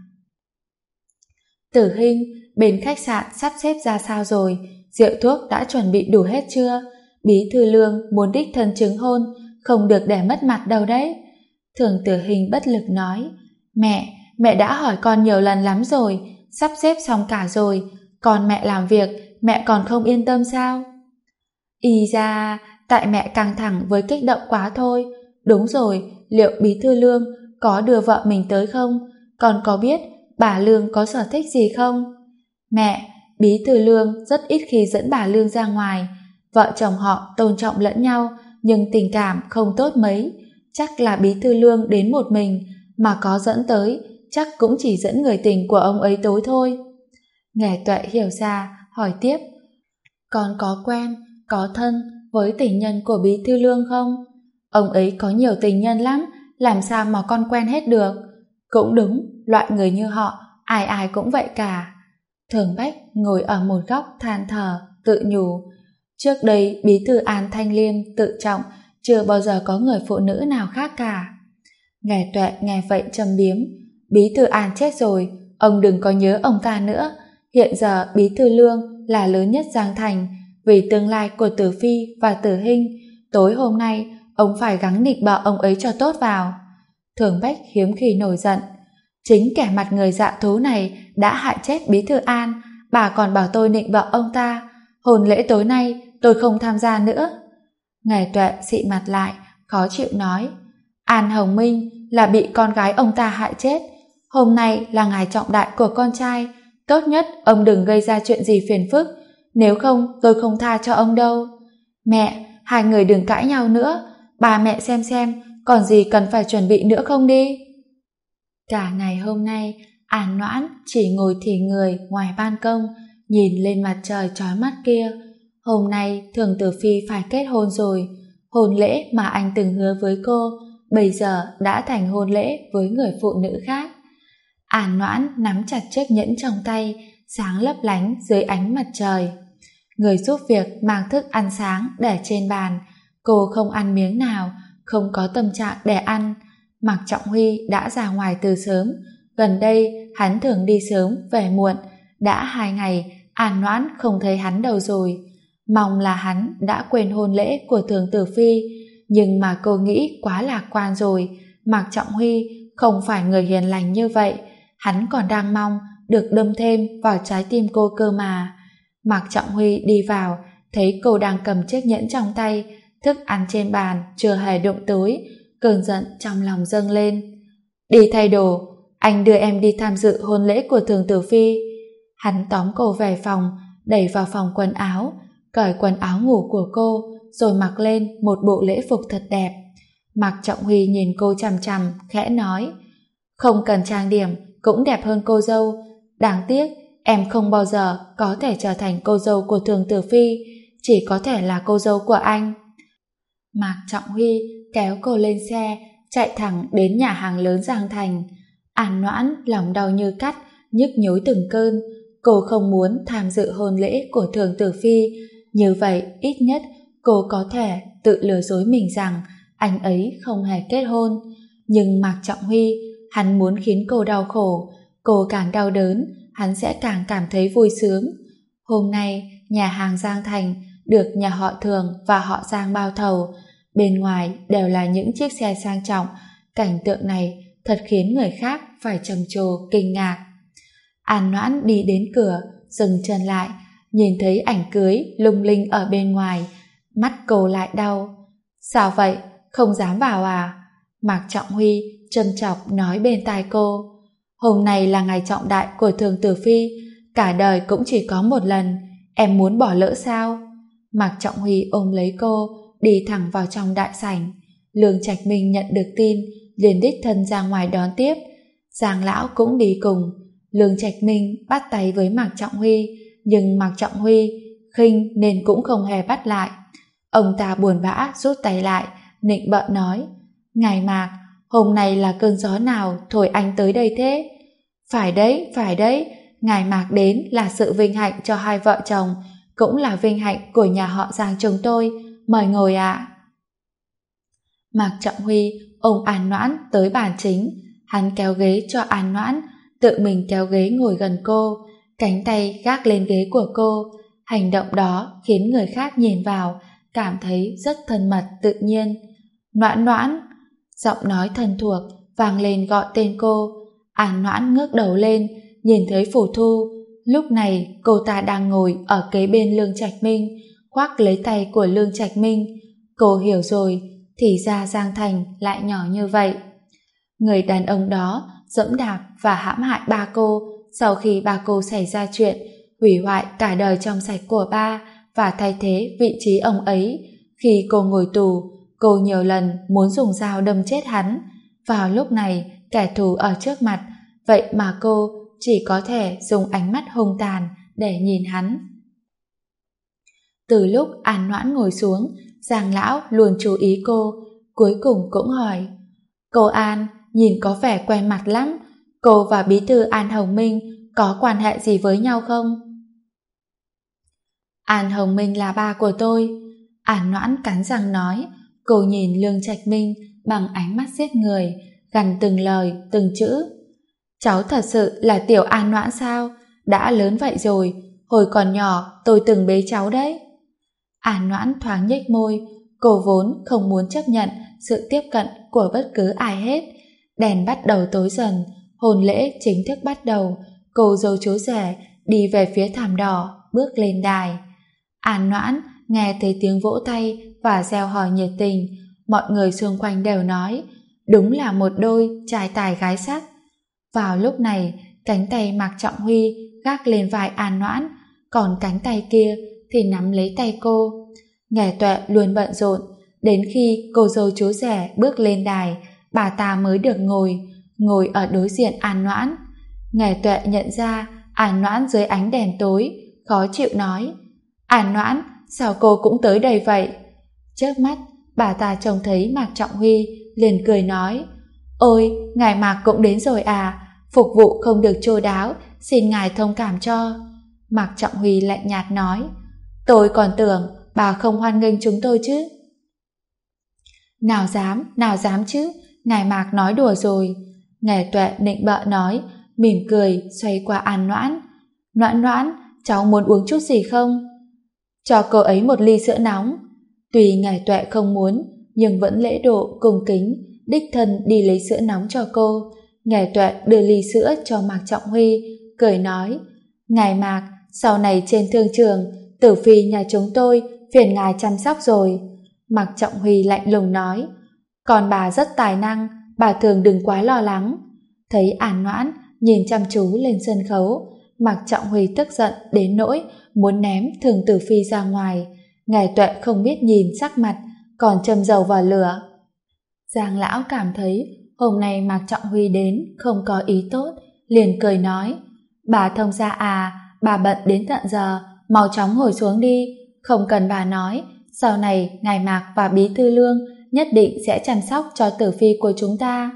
Tử Hinh, bên khách sạn sắp xếp ra sao rồi? Rượu thuốc đã chuẩn bị đủ hết chưa? Bí thư Lương muốn đích thân chứng hôn, không được để mất mặt đâu đấy. Thường Tử Hinh bất lực nói: Mẹ đã hỏi con nhiều lần lắm rồi, sắp xếp xong cả rồi, còn mẹ làm việc, mẹ còn không yên tâm sao? Ý ra, tại mẹ căng thẳng với kích động quá thôi. Đúng rồi, liệu Bí thư Lương có đưa vợ mình tới không? Con có biết bà Lương có sở thích gì không? Mẹ, Bí thư Lương rất ít khi dẫn bà Lương ra ngoài. Vợ chồng họ tôn trọng lẫn nhau, nhưng tình cảm không tốt mấy. chắc là bí thư Lương đến một mình, mà có dẫn tới chắc cũng chỉ dẫn người tình của ông ấy tới thôi. Nghe Tuệ hiểu ra, hỏi tiếp, con có quen, có thân với tình nhân của bí thư Lương không? Ông ấy có nhiều tình nhân lắm, làm sao mà con quen hết được? Cũng đúng, loại người như họ, ai ai cũng vậy cả. Thường Bách ngồi ở một góc than thở, tự nhủ. Trước đây bí thư An thanh liêm, tự trọng, chưa bao giờ có người phụ nữ nào khác cả. Nghe Tuệ nghe vậy châm biếm. Bí thư An chết rồi, ông đừng có nhớ ông ta nữa. Hiện giờ bí thư Lương là lớn nhất Giang Thành, vì tương lai của Tử Phi và Tử Hinh. Tối hôm nay ông phải gắng nịnh bợ ông ấy cho tốt vào. Thường Bách hiếm khi nổi giận. Chính kẻ mặt người dạ thú này đã hại chết bí thư An, bà còn bảo tôi nịnh bợ ông ta. Hôn lễ tối nay tôi không tham gia nữa. Ngài Tuệ xị mặt lại, khó chịu nói, An Hồng Minh là bị con gái ông ta hại chết. Hôm nay là ngày trọng đại của con trai, tốt nhất ông đừng gây ra chuyện gì phiền phức, nếu không tôi không tha cho ông đâu. Mẹ, hai người đừng cãi nhau nữa, bà mẹ xem còn gì cần phải chuẩn bị nữa không đi. Cả ngày hôm nay An Noãn chỉ ngồi thì người ngoài ban công, nhìn lên mặt trời chói mắt kia. Hôm nay Thường Tử Phi phải kết hôn rồi, hôn lễ mà anh từng hứa với cô bây giờ đã thành hôn lễ với người phụ nữ khác. An Noãn nắm chặt chiếc nhẫn trong tay, sáng lấp lánh dưới ánh mặt trời. Người giúp việc mang thức ăn sáng để trên bàn, cô không ăn miếng nào, không có tâm trạng để ăn. Mạc Trọng Huy đã ra ngoài từ sớm, gần đây hắn thường đi sớm về muộn, đã 2 ngày An Noãn không thấy hắn đâu rồi. Mong là hắn đã quên hôn lễ của Thường Tử Phi, nhưng mà cô nghĩ quá lạc quan rồi. Mạc Trọng Huy không phải người hiền lành như vậy, hắn còn đang mong được đâm thêm vào trái tim cô cơ mà. Mạc Trọng Huy đi vào, thấy cô đang cầm chiếc nhẫn trong tay, thức ăn trên bàn chưa hề đụng tới, cơn giận trong lòng dâng lên. Đi thay đồ, anh đưa em đi tham dự hôn lễ của Thường Tử Phi. Hắn tóm cô về phòng, đẩy vào phòng quần áo, cởi quần áo ngủ của cô, rồi mặc lên một bộ lễ phục thật đẹp. Mạc Trọng Huy nhìn cô chằm chằm, khẽ nói, không cần trang điểm, cũng đẹp hơn cô dâu. Đáng tiếc, em không bao giờ có thể trở thành cô dâu của Thường Tử Phi, chỉ có thể là cô dâu của anh. Mạc Trọng Huy kéo cô lên xe, chạy thẳng đến nhà hàng lớn Giang Thành. An Noãn lòng đau như cắt, nhức nhối từng cơn. Cô không muốn tham dự hôn lễ của Thường Tử Phi, như vậy ít nhất cô có thể tự lừa dối mình rằng anh ấy không hề kết hôn. Nhưng Mạc Trọng Huy, hắn muốn khiến cô đau khổ. Cô càng đau đớn, hắn sẽ càng cảm thấy vui sướng. Hôm nay, nhà hàng Giang Thành được nhà họ Thường và họ Giang bao thầu. Bên ngoài đều là những chiếc xe sang trọng. Cảnh tượng này thật khiến người khác phải trầm trồ kinh ngạc. An Noãn đi đến cửa, dừng chân lại, nhìn thấy ảnh cưới lung linh ở bên ngoài, mắt cô lại đau. Sao vậy, không dám vào à? Mạc Trọng Huy châm chọc nói bên tai cô. Hôm nay là ngày trọng đại của Thường Tử Phi, cả đời cũng chỉ có một lần, em muốn bỏ lỡ sao? Mạc Trọng Huy ôm lấy cô, đi thẳng vào trong đại sảnh. Lương Trạch Minh nhận được tin, liền đích thân ra ngoài đón tiếp. Giang lão cũng đi cùng. Lương Trạch Minh bắt tay với Mạc Trọng Huy, nhưng Mạc Trọng Huy khinh nên cũng không hề bắt lại. Ông ta buồn bã rút tay lại, nịnh bợ nói, ngài Mạc, hôm nay là cơn gió nào thổi anh tới đây thế? Phải đấy, ngài Mạc đến là sự vinh hạnh cho hai vợ chồng, cũng là vinh hạnh của nhà họ Giang chúng tôi, mời ngồi ạ. Mạc Trọng Huy ôm An Noãn tới bàn chính, hắn kéo ghế cho An Noãn, tự mình kéo ghế ngồi gần cô, cánh tay gác lên ghế của cô. Hành động đó khiến người khác nhìn vào cảm thấy rất thân mật tự nhiên. Noãn Noãn, giọng nói thân thuộc vang lên gọi tên cô. An Noãn ngước đầu lên, nhìn thấy Phủ Thu. Lúc này cô ta đang ngồi ở kế bên Lương Trạch Minh, khoác lấy tay của Lương Trạch Minh. Cô hiểu rồi, thì ra Giang Thành lại nhỏ như vậy. Người đàn ông đó dẫm đạp và hãm hại ba cô sau khi ba cô xảy ra chuyện, hủy hoại cả đời trong sạch của ba và thay thế vị trí ông ấy. Khi cô ngồi tù, cô nhiều lần muốn dùng dao đâm chết hắn. Vào lúc này, kẻ thù ở trước mặt, vậy mà cô chỉ có thể dùng ánh mắt hung tàn để nhìn hắn. Từ lúc An Noãn ngồi xuống, Giang lão luôn chú ý cô, cuối cùng cũng hỏi: Cô An, nhìn có vẻ quen mặt lắm, cô và bí thư An Hồng Minh có quan hệ gì với nhau không? An Hồng Minh là ba của tôi. An Noãn cắn răng nói. Cô nhìn Lương Trạch Minh bằng ánh mắt giết người, gằn từng lời từng chữ. Cháu thật sự là tiểu An Noãn sao? Đã lớn vậy rồi, hồi còn nhỏ tôi từng bế cháu đấy. An Noãn thoáng nhếch môi, cô vốn không muốn chấp nhận sự tiếp cận của bất cứ ai hết. Đèn bắt đầu tối dần, hôn lễ chính thức bắt đầu. Cô dâu chú rể đi về phía thảm đỏ, bước lên đài. An Noãn nghe thấy tiếng vỗ tay và reo hò nhiệt tình. Mọi người xung quanh đều nói đúng là một đôi trai tài gái sắc. Vào lúc này, cánh tay Mạc Trọng Huy gác lên vai An Noãn, còn cánh tay kia thì nắm lấy tay cô. Nghề Tuệ luôn bận rộn, đến khi cô dâu chú rể bước lên đài, bà ta mới được ngồi ở đối diện An Noãn. Nghề Tuệ nhận ra An Noãn dưới ánh đèn tối, khó chịu nói: An Noãn, sao cô cũng tới đây vậy? Trước mắt, bà ta trông thấy Mạc Trọng Huy, liền cười nói: Ôi, ngài Mạc cũng đến rồi à, phục vụ không được chu đáo, xin ngài thông cảm cho. Mạc Trọng Huy lạnh nhạt nói: Tôi còn tưởng bà không hoan nghênh chúng tôi chứ. Nào dám chứ, ngài Mạc nói đùa rồi. Nghề Tuệ nịnh bợ nói, mỉm cười xoay qua An Noãn. Noãn, cháu muốn uống chút gì không? Cho cô ấy một ly sữa nóng. Tuy Nghề Tuệ không muốn, nhưng vẫn lễ độ cung kính, đích thân đi lấy sữa nóng cho cô. Nghề Tuệ đưa ly sữa cho Mạc Trọng Huy, cười nói: Ngài Mạc, sau này trên thương trường, tử phi nhà chúng tôi phiền ngài chăm sóc rồi. Mạc Trọng Huy lạnh lùng nói: Còn bà rất tài năng, bà thường đừng quá lo lắng. Thấy An Noãn nhìn chăm chú lên sân khấu, Mạc Trọng Huy tức giận đến nỗi muốn ném Thường tử phi ra ngoài. Ngài Tuệ không biết nhìn sắc mặt, còn châm dầu vào lửa. Giang lão cảm thấy hôm nay Mạc Trọng Huy đến không có ý tốt, liền cười nói: Bà thông gia à, bà bận đến tận giờ, mau chóng ngồi xuống đi, không cần bà nói, sau này ngài Mạc và bí thư Lương nhất định sẽ chăm sóc cho tử phi của chúng ta.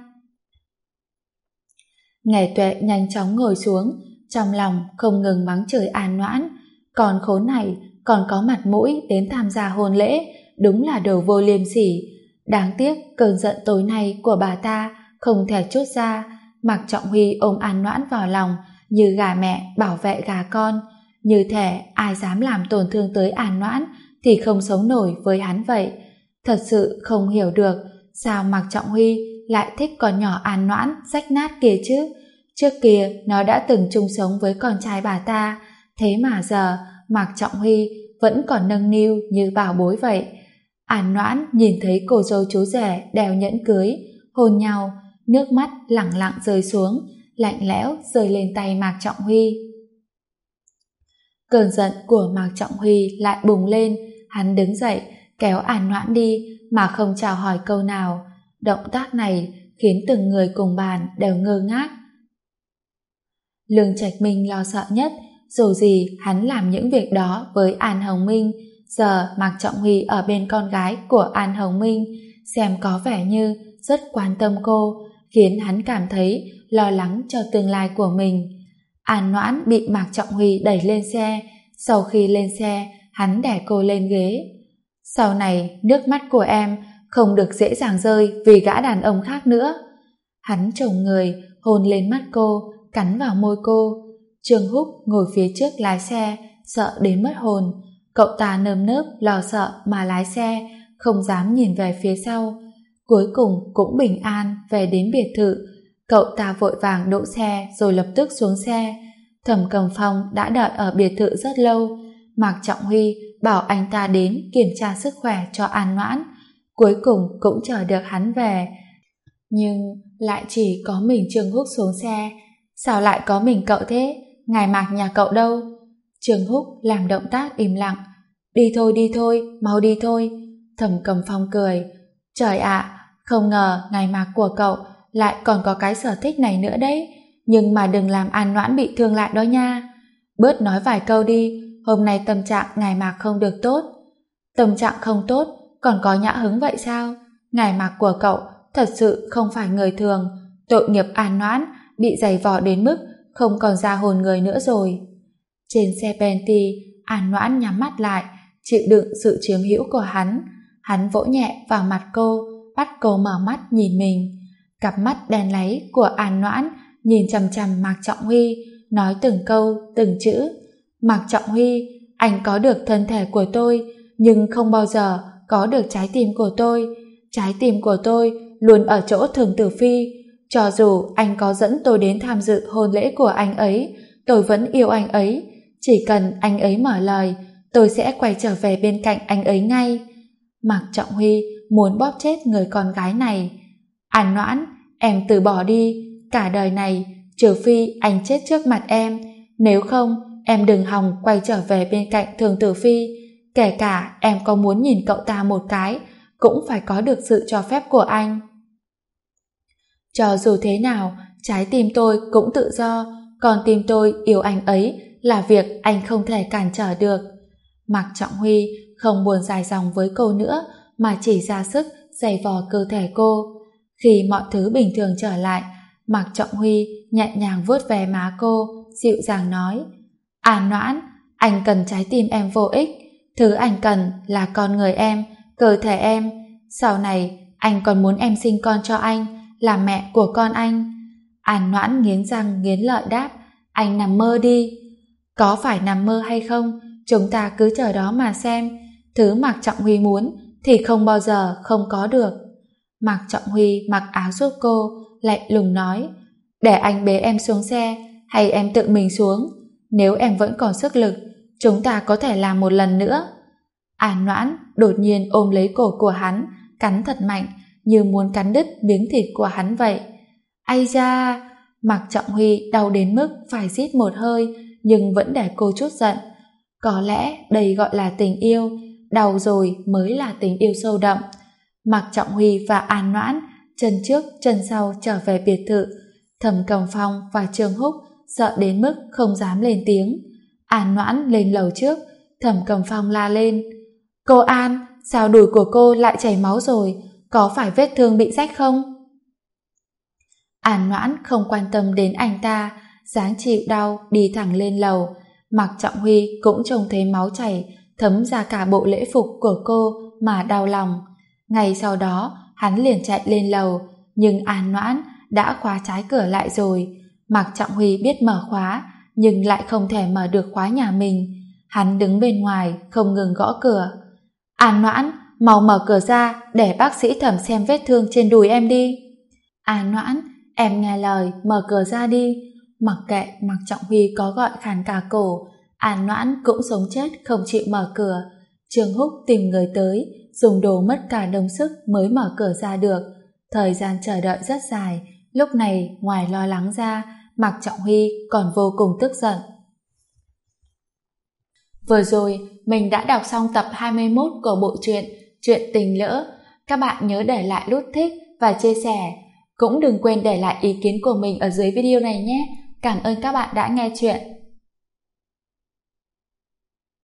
Ngài Tuệ nhanh chóng ngồi xuống, trong lòng không ngừng mắng chửi An Noãn, còn khốn này còn có mặt mũi đến tham gia hôn lễ, đúng là đồ vô liêm sỉ. Đáng tiếc cơn giận tối nay của bà ta không thể trút ra. Mạc Trọng Huy ôm An Noãn vào lòng như gà mẹ bảo vệ gà con, như thể ai dám làm tổn thương tới An Noãn thì không sống nổi với hắn vậy. Thật sự không hiểu được sao Mạc Trọng Huy lại thích con nhỏ An Noãn rách nát kia chứ. Trước kia nó đã từng chung sống với con trai bà ta, thế mà giờ Mạc Trọng Huy vẫn còn nâng niu như bảo bối vậy. An Noãn nhìn thấy cô dâu chú rể đeo nhẫn cưới, hôn nhau, nước mắt lẳng lặng rơi xuống, lạnh lẽo rơi lên tay Mạc Trọng Huy. Cơn giận của Mạc Trọng Huy lại bùng lên, hắn đứng dậy kéo An Noãn đi mà không chào hỏi câu nào. Động tác này khiến từng người cùng bàn đều ngơ ngác. Lương Trạch Minh lo sợ nhất, dù gì hắn làm những việc đó với An Hồng Minh, giờ Mạc Trọng Huy ở bên con gái của An Hồng Minh, xem có vẻ như rất quan tâm cô, khiến hắn cảm thấy lo lắng cho tương lai của mình. An Noãn bị Mạc Trọng Huy đẩy lên xe, sau khi lên xe, hắn đè cô lên ghế. Sau này, nước mắt của em không được dễ dàng rơi vì gã đàn ông khác nữa. Hắn chồng người, hôn lên mắt cô, cắn vào môi cô. Trương Húc ngồi phía trước lái xe, sợ đến mất hồn. Cậu ta nơm nớp lo sợ mà lái xe, không dám nhìn về phía sau. Cuối cùng cũng bình an về đến biệt thự. Cậu ta vội vàng đỗ xe rồi lập tức xuống xe. Thẩm Cầm Phong đã đợi ở biệt thự rất lâu. Mạc Trọng Huy bảo anh ta đến kiểm tra sức khỏe cho An Noãn. Cuối cùng cũng chờ được hắn về. Nhưng lại chỉ có mình Trương Húc xuống xe. Sao lại có mình cậu thế? Ngài Mạc nhà cậu đâu? Trương Húc làm động tác im lặng. Đi thôi, mau đi thôi. Thẩm Cầm Phong cười. Trời ạ, không ngờ ngày mạc của cậu lại còn có cái sở thích này nữa đấy. Nhưng mà đừng làm An Noãn bị thương lại đó nha. Bớt nói vài câu đi, hôm nay tâm trạng ngày mạc không được tốt. Tâm trạng không tốt, còn có nhã hứng vậy sao? Ngày mạc của cậu thật sự không phải người thường. Tội nghiệp An Noãn bị giày vò đến mức không còn ra hồn người nữa rồi. Trên xe Bentley, An Noãn nhắm mắt lại, chịu đựng sự chiếm hữu của hắn. Hắn vỗ nhẹ vào mặt cô, bắt cô mở mắt nhìn mình. Cặp mắt đen láy của An Noãn nhìn chằm chằm Mạc Trọng Huy, nói từng câu, từng chữ. Mạc Trọng Huy, anh có được thân thể của tôi, nhưng không bao giờ có được trái tim của tôi. Trái tim của tôi luôn ở chỗ Thường Tử Phi. Cho dù anh có dẫn tôi đến tham dự hôn lễ của anh ấy, tôi vẫn yêu anh ấy. Chỉ cần anh ấy mở lời, tôi sẽ quay trở về bên cạnh anh ấy ngay. Mạc Trọng Huy muốn bóp chết người con gái này. An Noãn, em từ bỏ đi. Cả đời này, trừ phi anh chết trước mặt em. Nếu không, em đừng hòng quay trở về bên cạnh Thường Tử Phi. Kể cả em có muốn nhìn cậu ta một cái, cũng phải có được sự cho phép của anh. Cho dù thế nào, trái tim tôi cũng tự do, còn tim tôi yêu anh ấy là việc anh không thể cản trở được. Mạc Trọng Huy không buồn dài dòng với cô nữa, mà chỉ ra sức giày vò cơ thể cô. Khi mọi thứ bình thường trở lại, Mạc Trọng Huy nhẹ nhàng vuốt ve má cô, dịu dàng nói: An Noãn, anh cần trái tim em vô ích. Thứ anh cần là con người em, cơ thể em. Sau này, anh còn muốn em sinh con cho anh, là mẹ của con anh. An Noãn nghiến răng nghiến lợi đáp: Anh nằm mơ đi. Có phải nằm mơ hay không, chúng ta cứ chờ đó mà xem. Thứ Mạc Trọng Huy muốn thì không bao giờ không có được. Mạc Trọng Huy mặc áo giúp cô, lạnh lùng nói: Để anh bế em xuống xe, hay em tự mình xuống? Nếu em vẫn còn sức lực, chúng ta có thể làm một lần nữa. An Noãn đột nhiên ôm lấy cổ của hắn, cắn thật mạnh, như muốn cắn đứt miếng thịt của hắn vậy. Ây da! Mạc Trọng Huy đau đến mức phải rít một hơi, nhưng vẫn để cô chút giận. Có lẽ đây gọi là tình yêu, đau rồi mới là tình yêu sâu đậm. Mạc Trọng Huy và An Noãn chân trước chân sau trở về biệt thự. Thẩm Cầm Phong và Trương Húc sợ đến mức không dám lên tiếng. An Noãn lên lầu trước, Thẩm Cầm Phong la lên: Cô An, sao đùi của cô lại chảy máu rồi? Có phải vết thương bị rách không? An Noãn không quan tâm đến anh ta, dáng chịu đau đi thẳng lên lầu. Mạc Trọng Huy cũng trông thấy máu chảy thấm ra cả bộ lễ phục của cô mà đau lòng. Ngay sau đó hắn liền chạy lên lầu, nhưng An Noãn đã khóa trái cửa lại rồi. Mạc Trọng Huy biết mở khóa, nhưng lại không thể mở được khóa nhà mình. Hắn đứng bên ngoài không ngừng gõ cửa. An Noãn, mau mở cửa ra để bác sĩ Thẩm xem vết thương trên đùi em đi. An Noãn, em nghe lời, mở cửa ra đi. Mặc kệ Mạc Trọng Huy có gọi khàn cả cổ, An Noãn cũng sống chết không chịu mở cửa. Trương Húc tìm người tới, dùng đồ mất cả đống sức mới mở cửa ra được. Thời gian chờ đợi rất dài, lúc này ngoài lo lắng ra, Mạc Trọng Huy còn vô cùng tức giận. Vừa rồi, mình đã đọc xong tập 21 của bộ truyện Chuyện Tình Lỡ. Các bạn nhớ để lại nút thích và chia sẻ. Cũng đừng quên để lại ý kiến của mình ở dưới video này nhé. Cảm ơn các bạn đã nghe chuyện.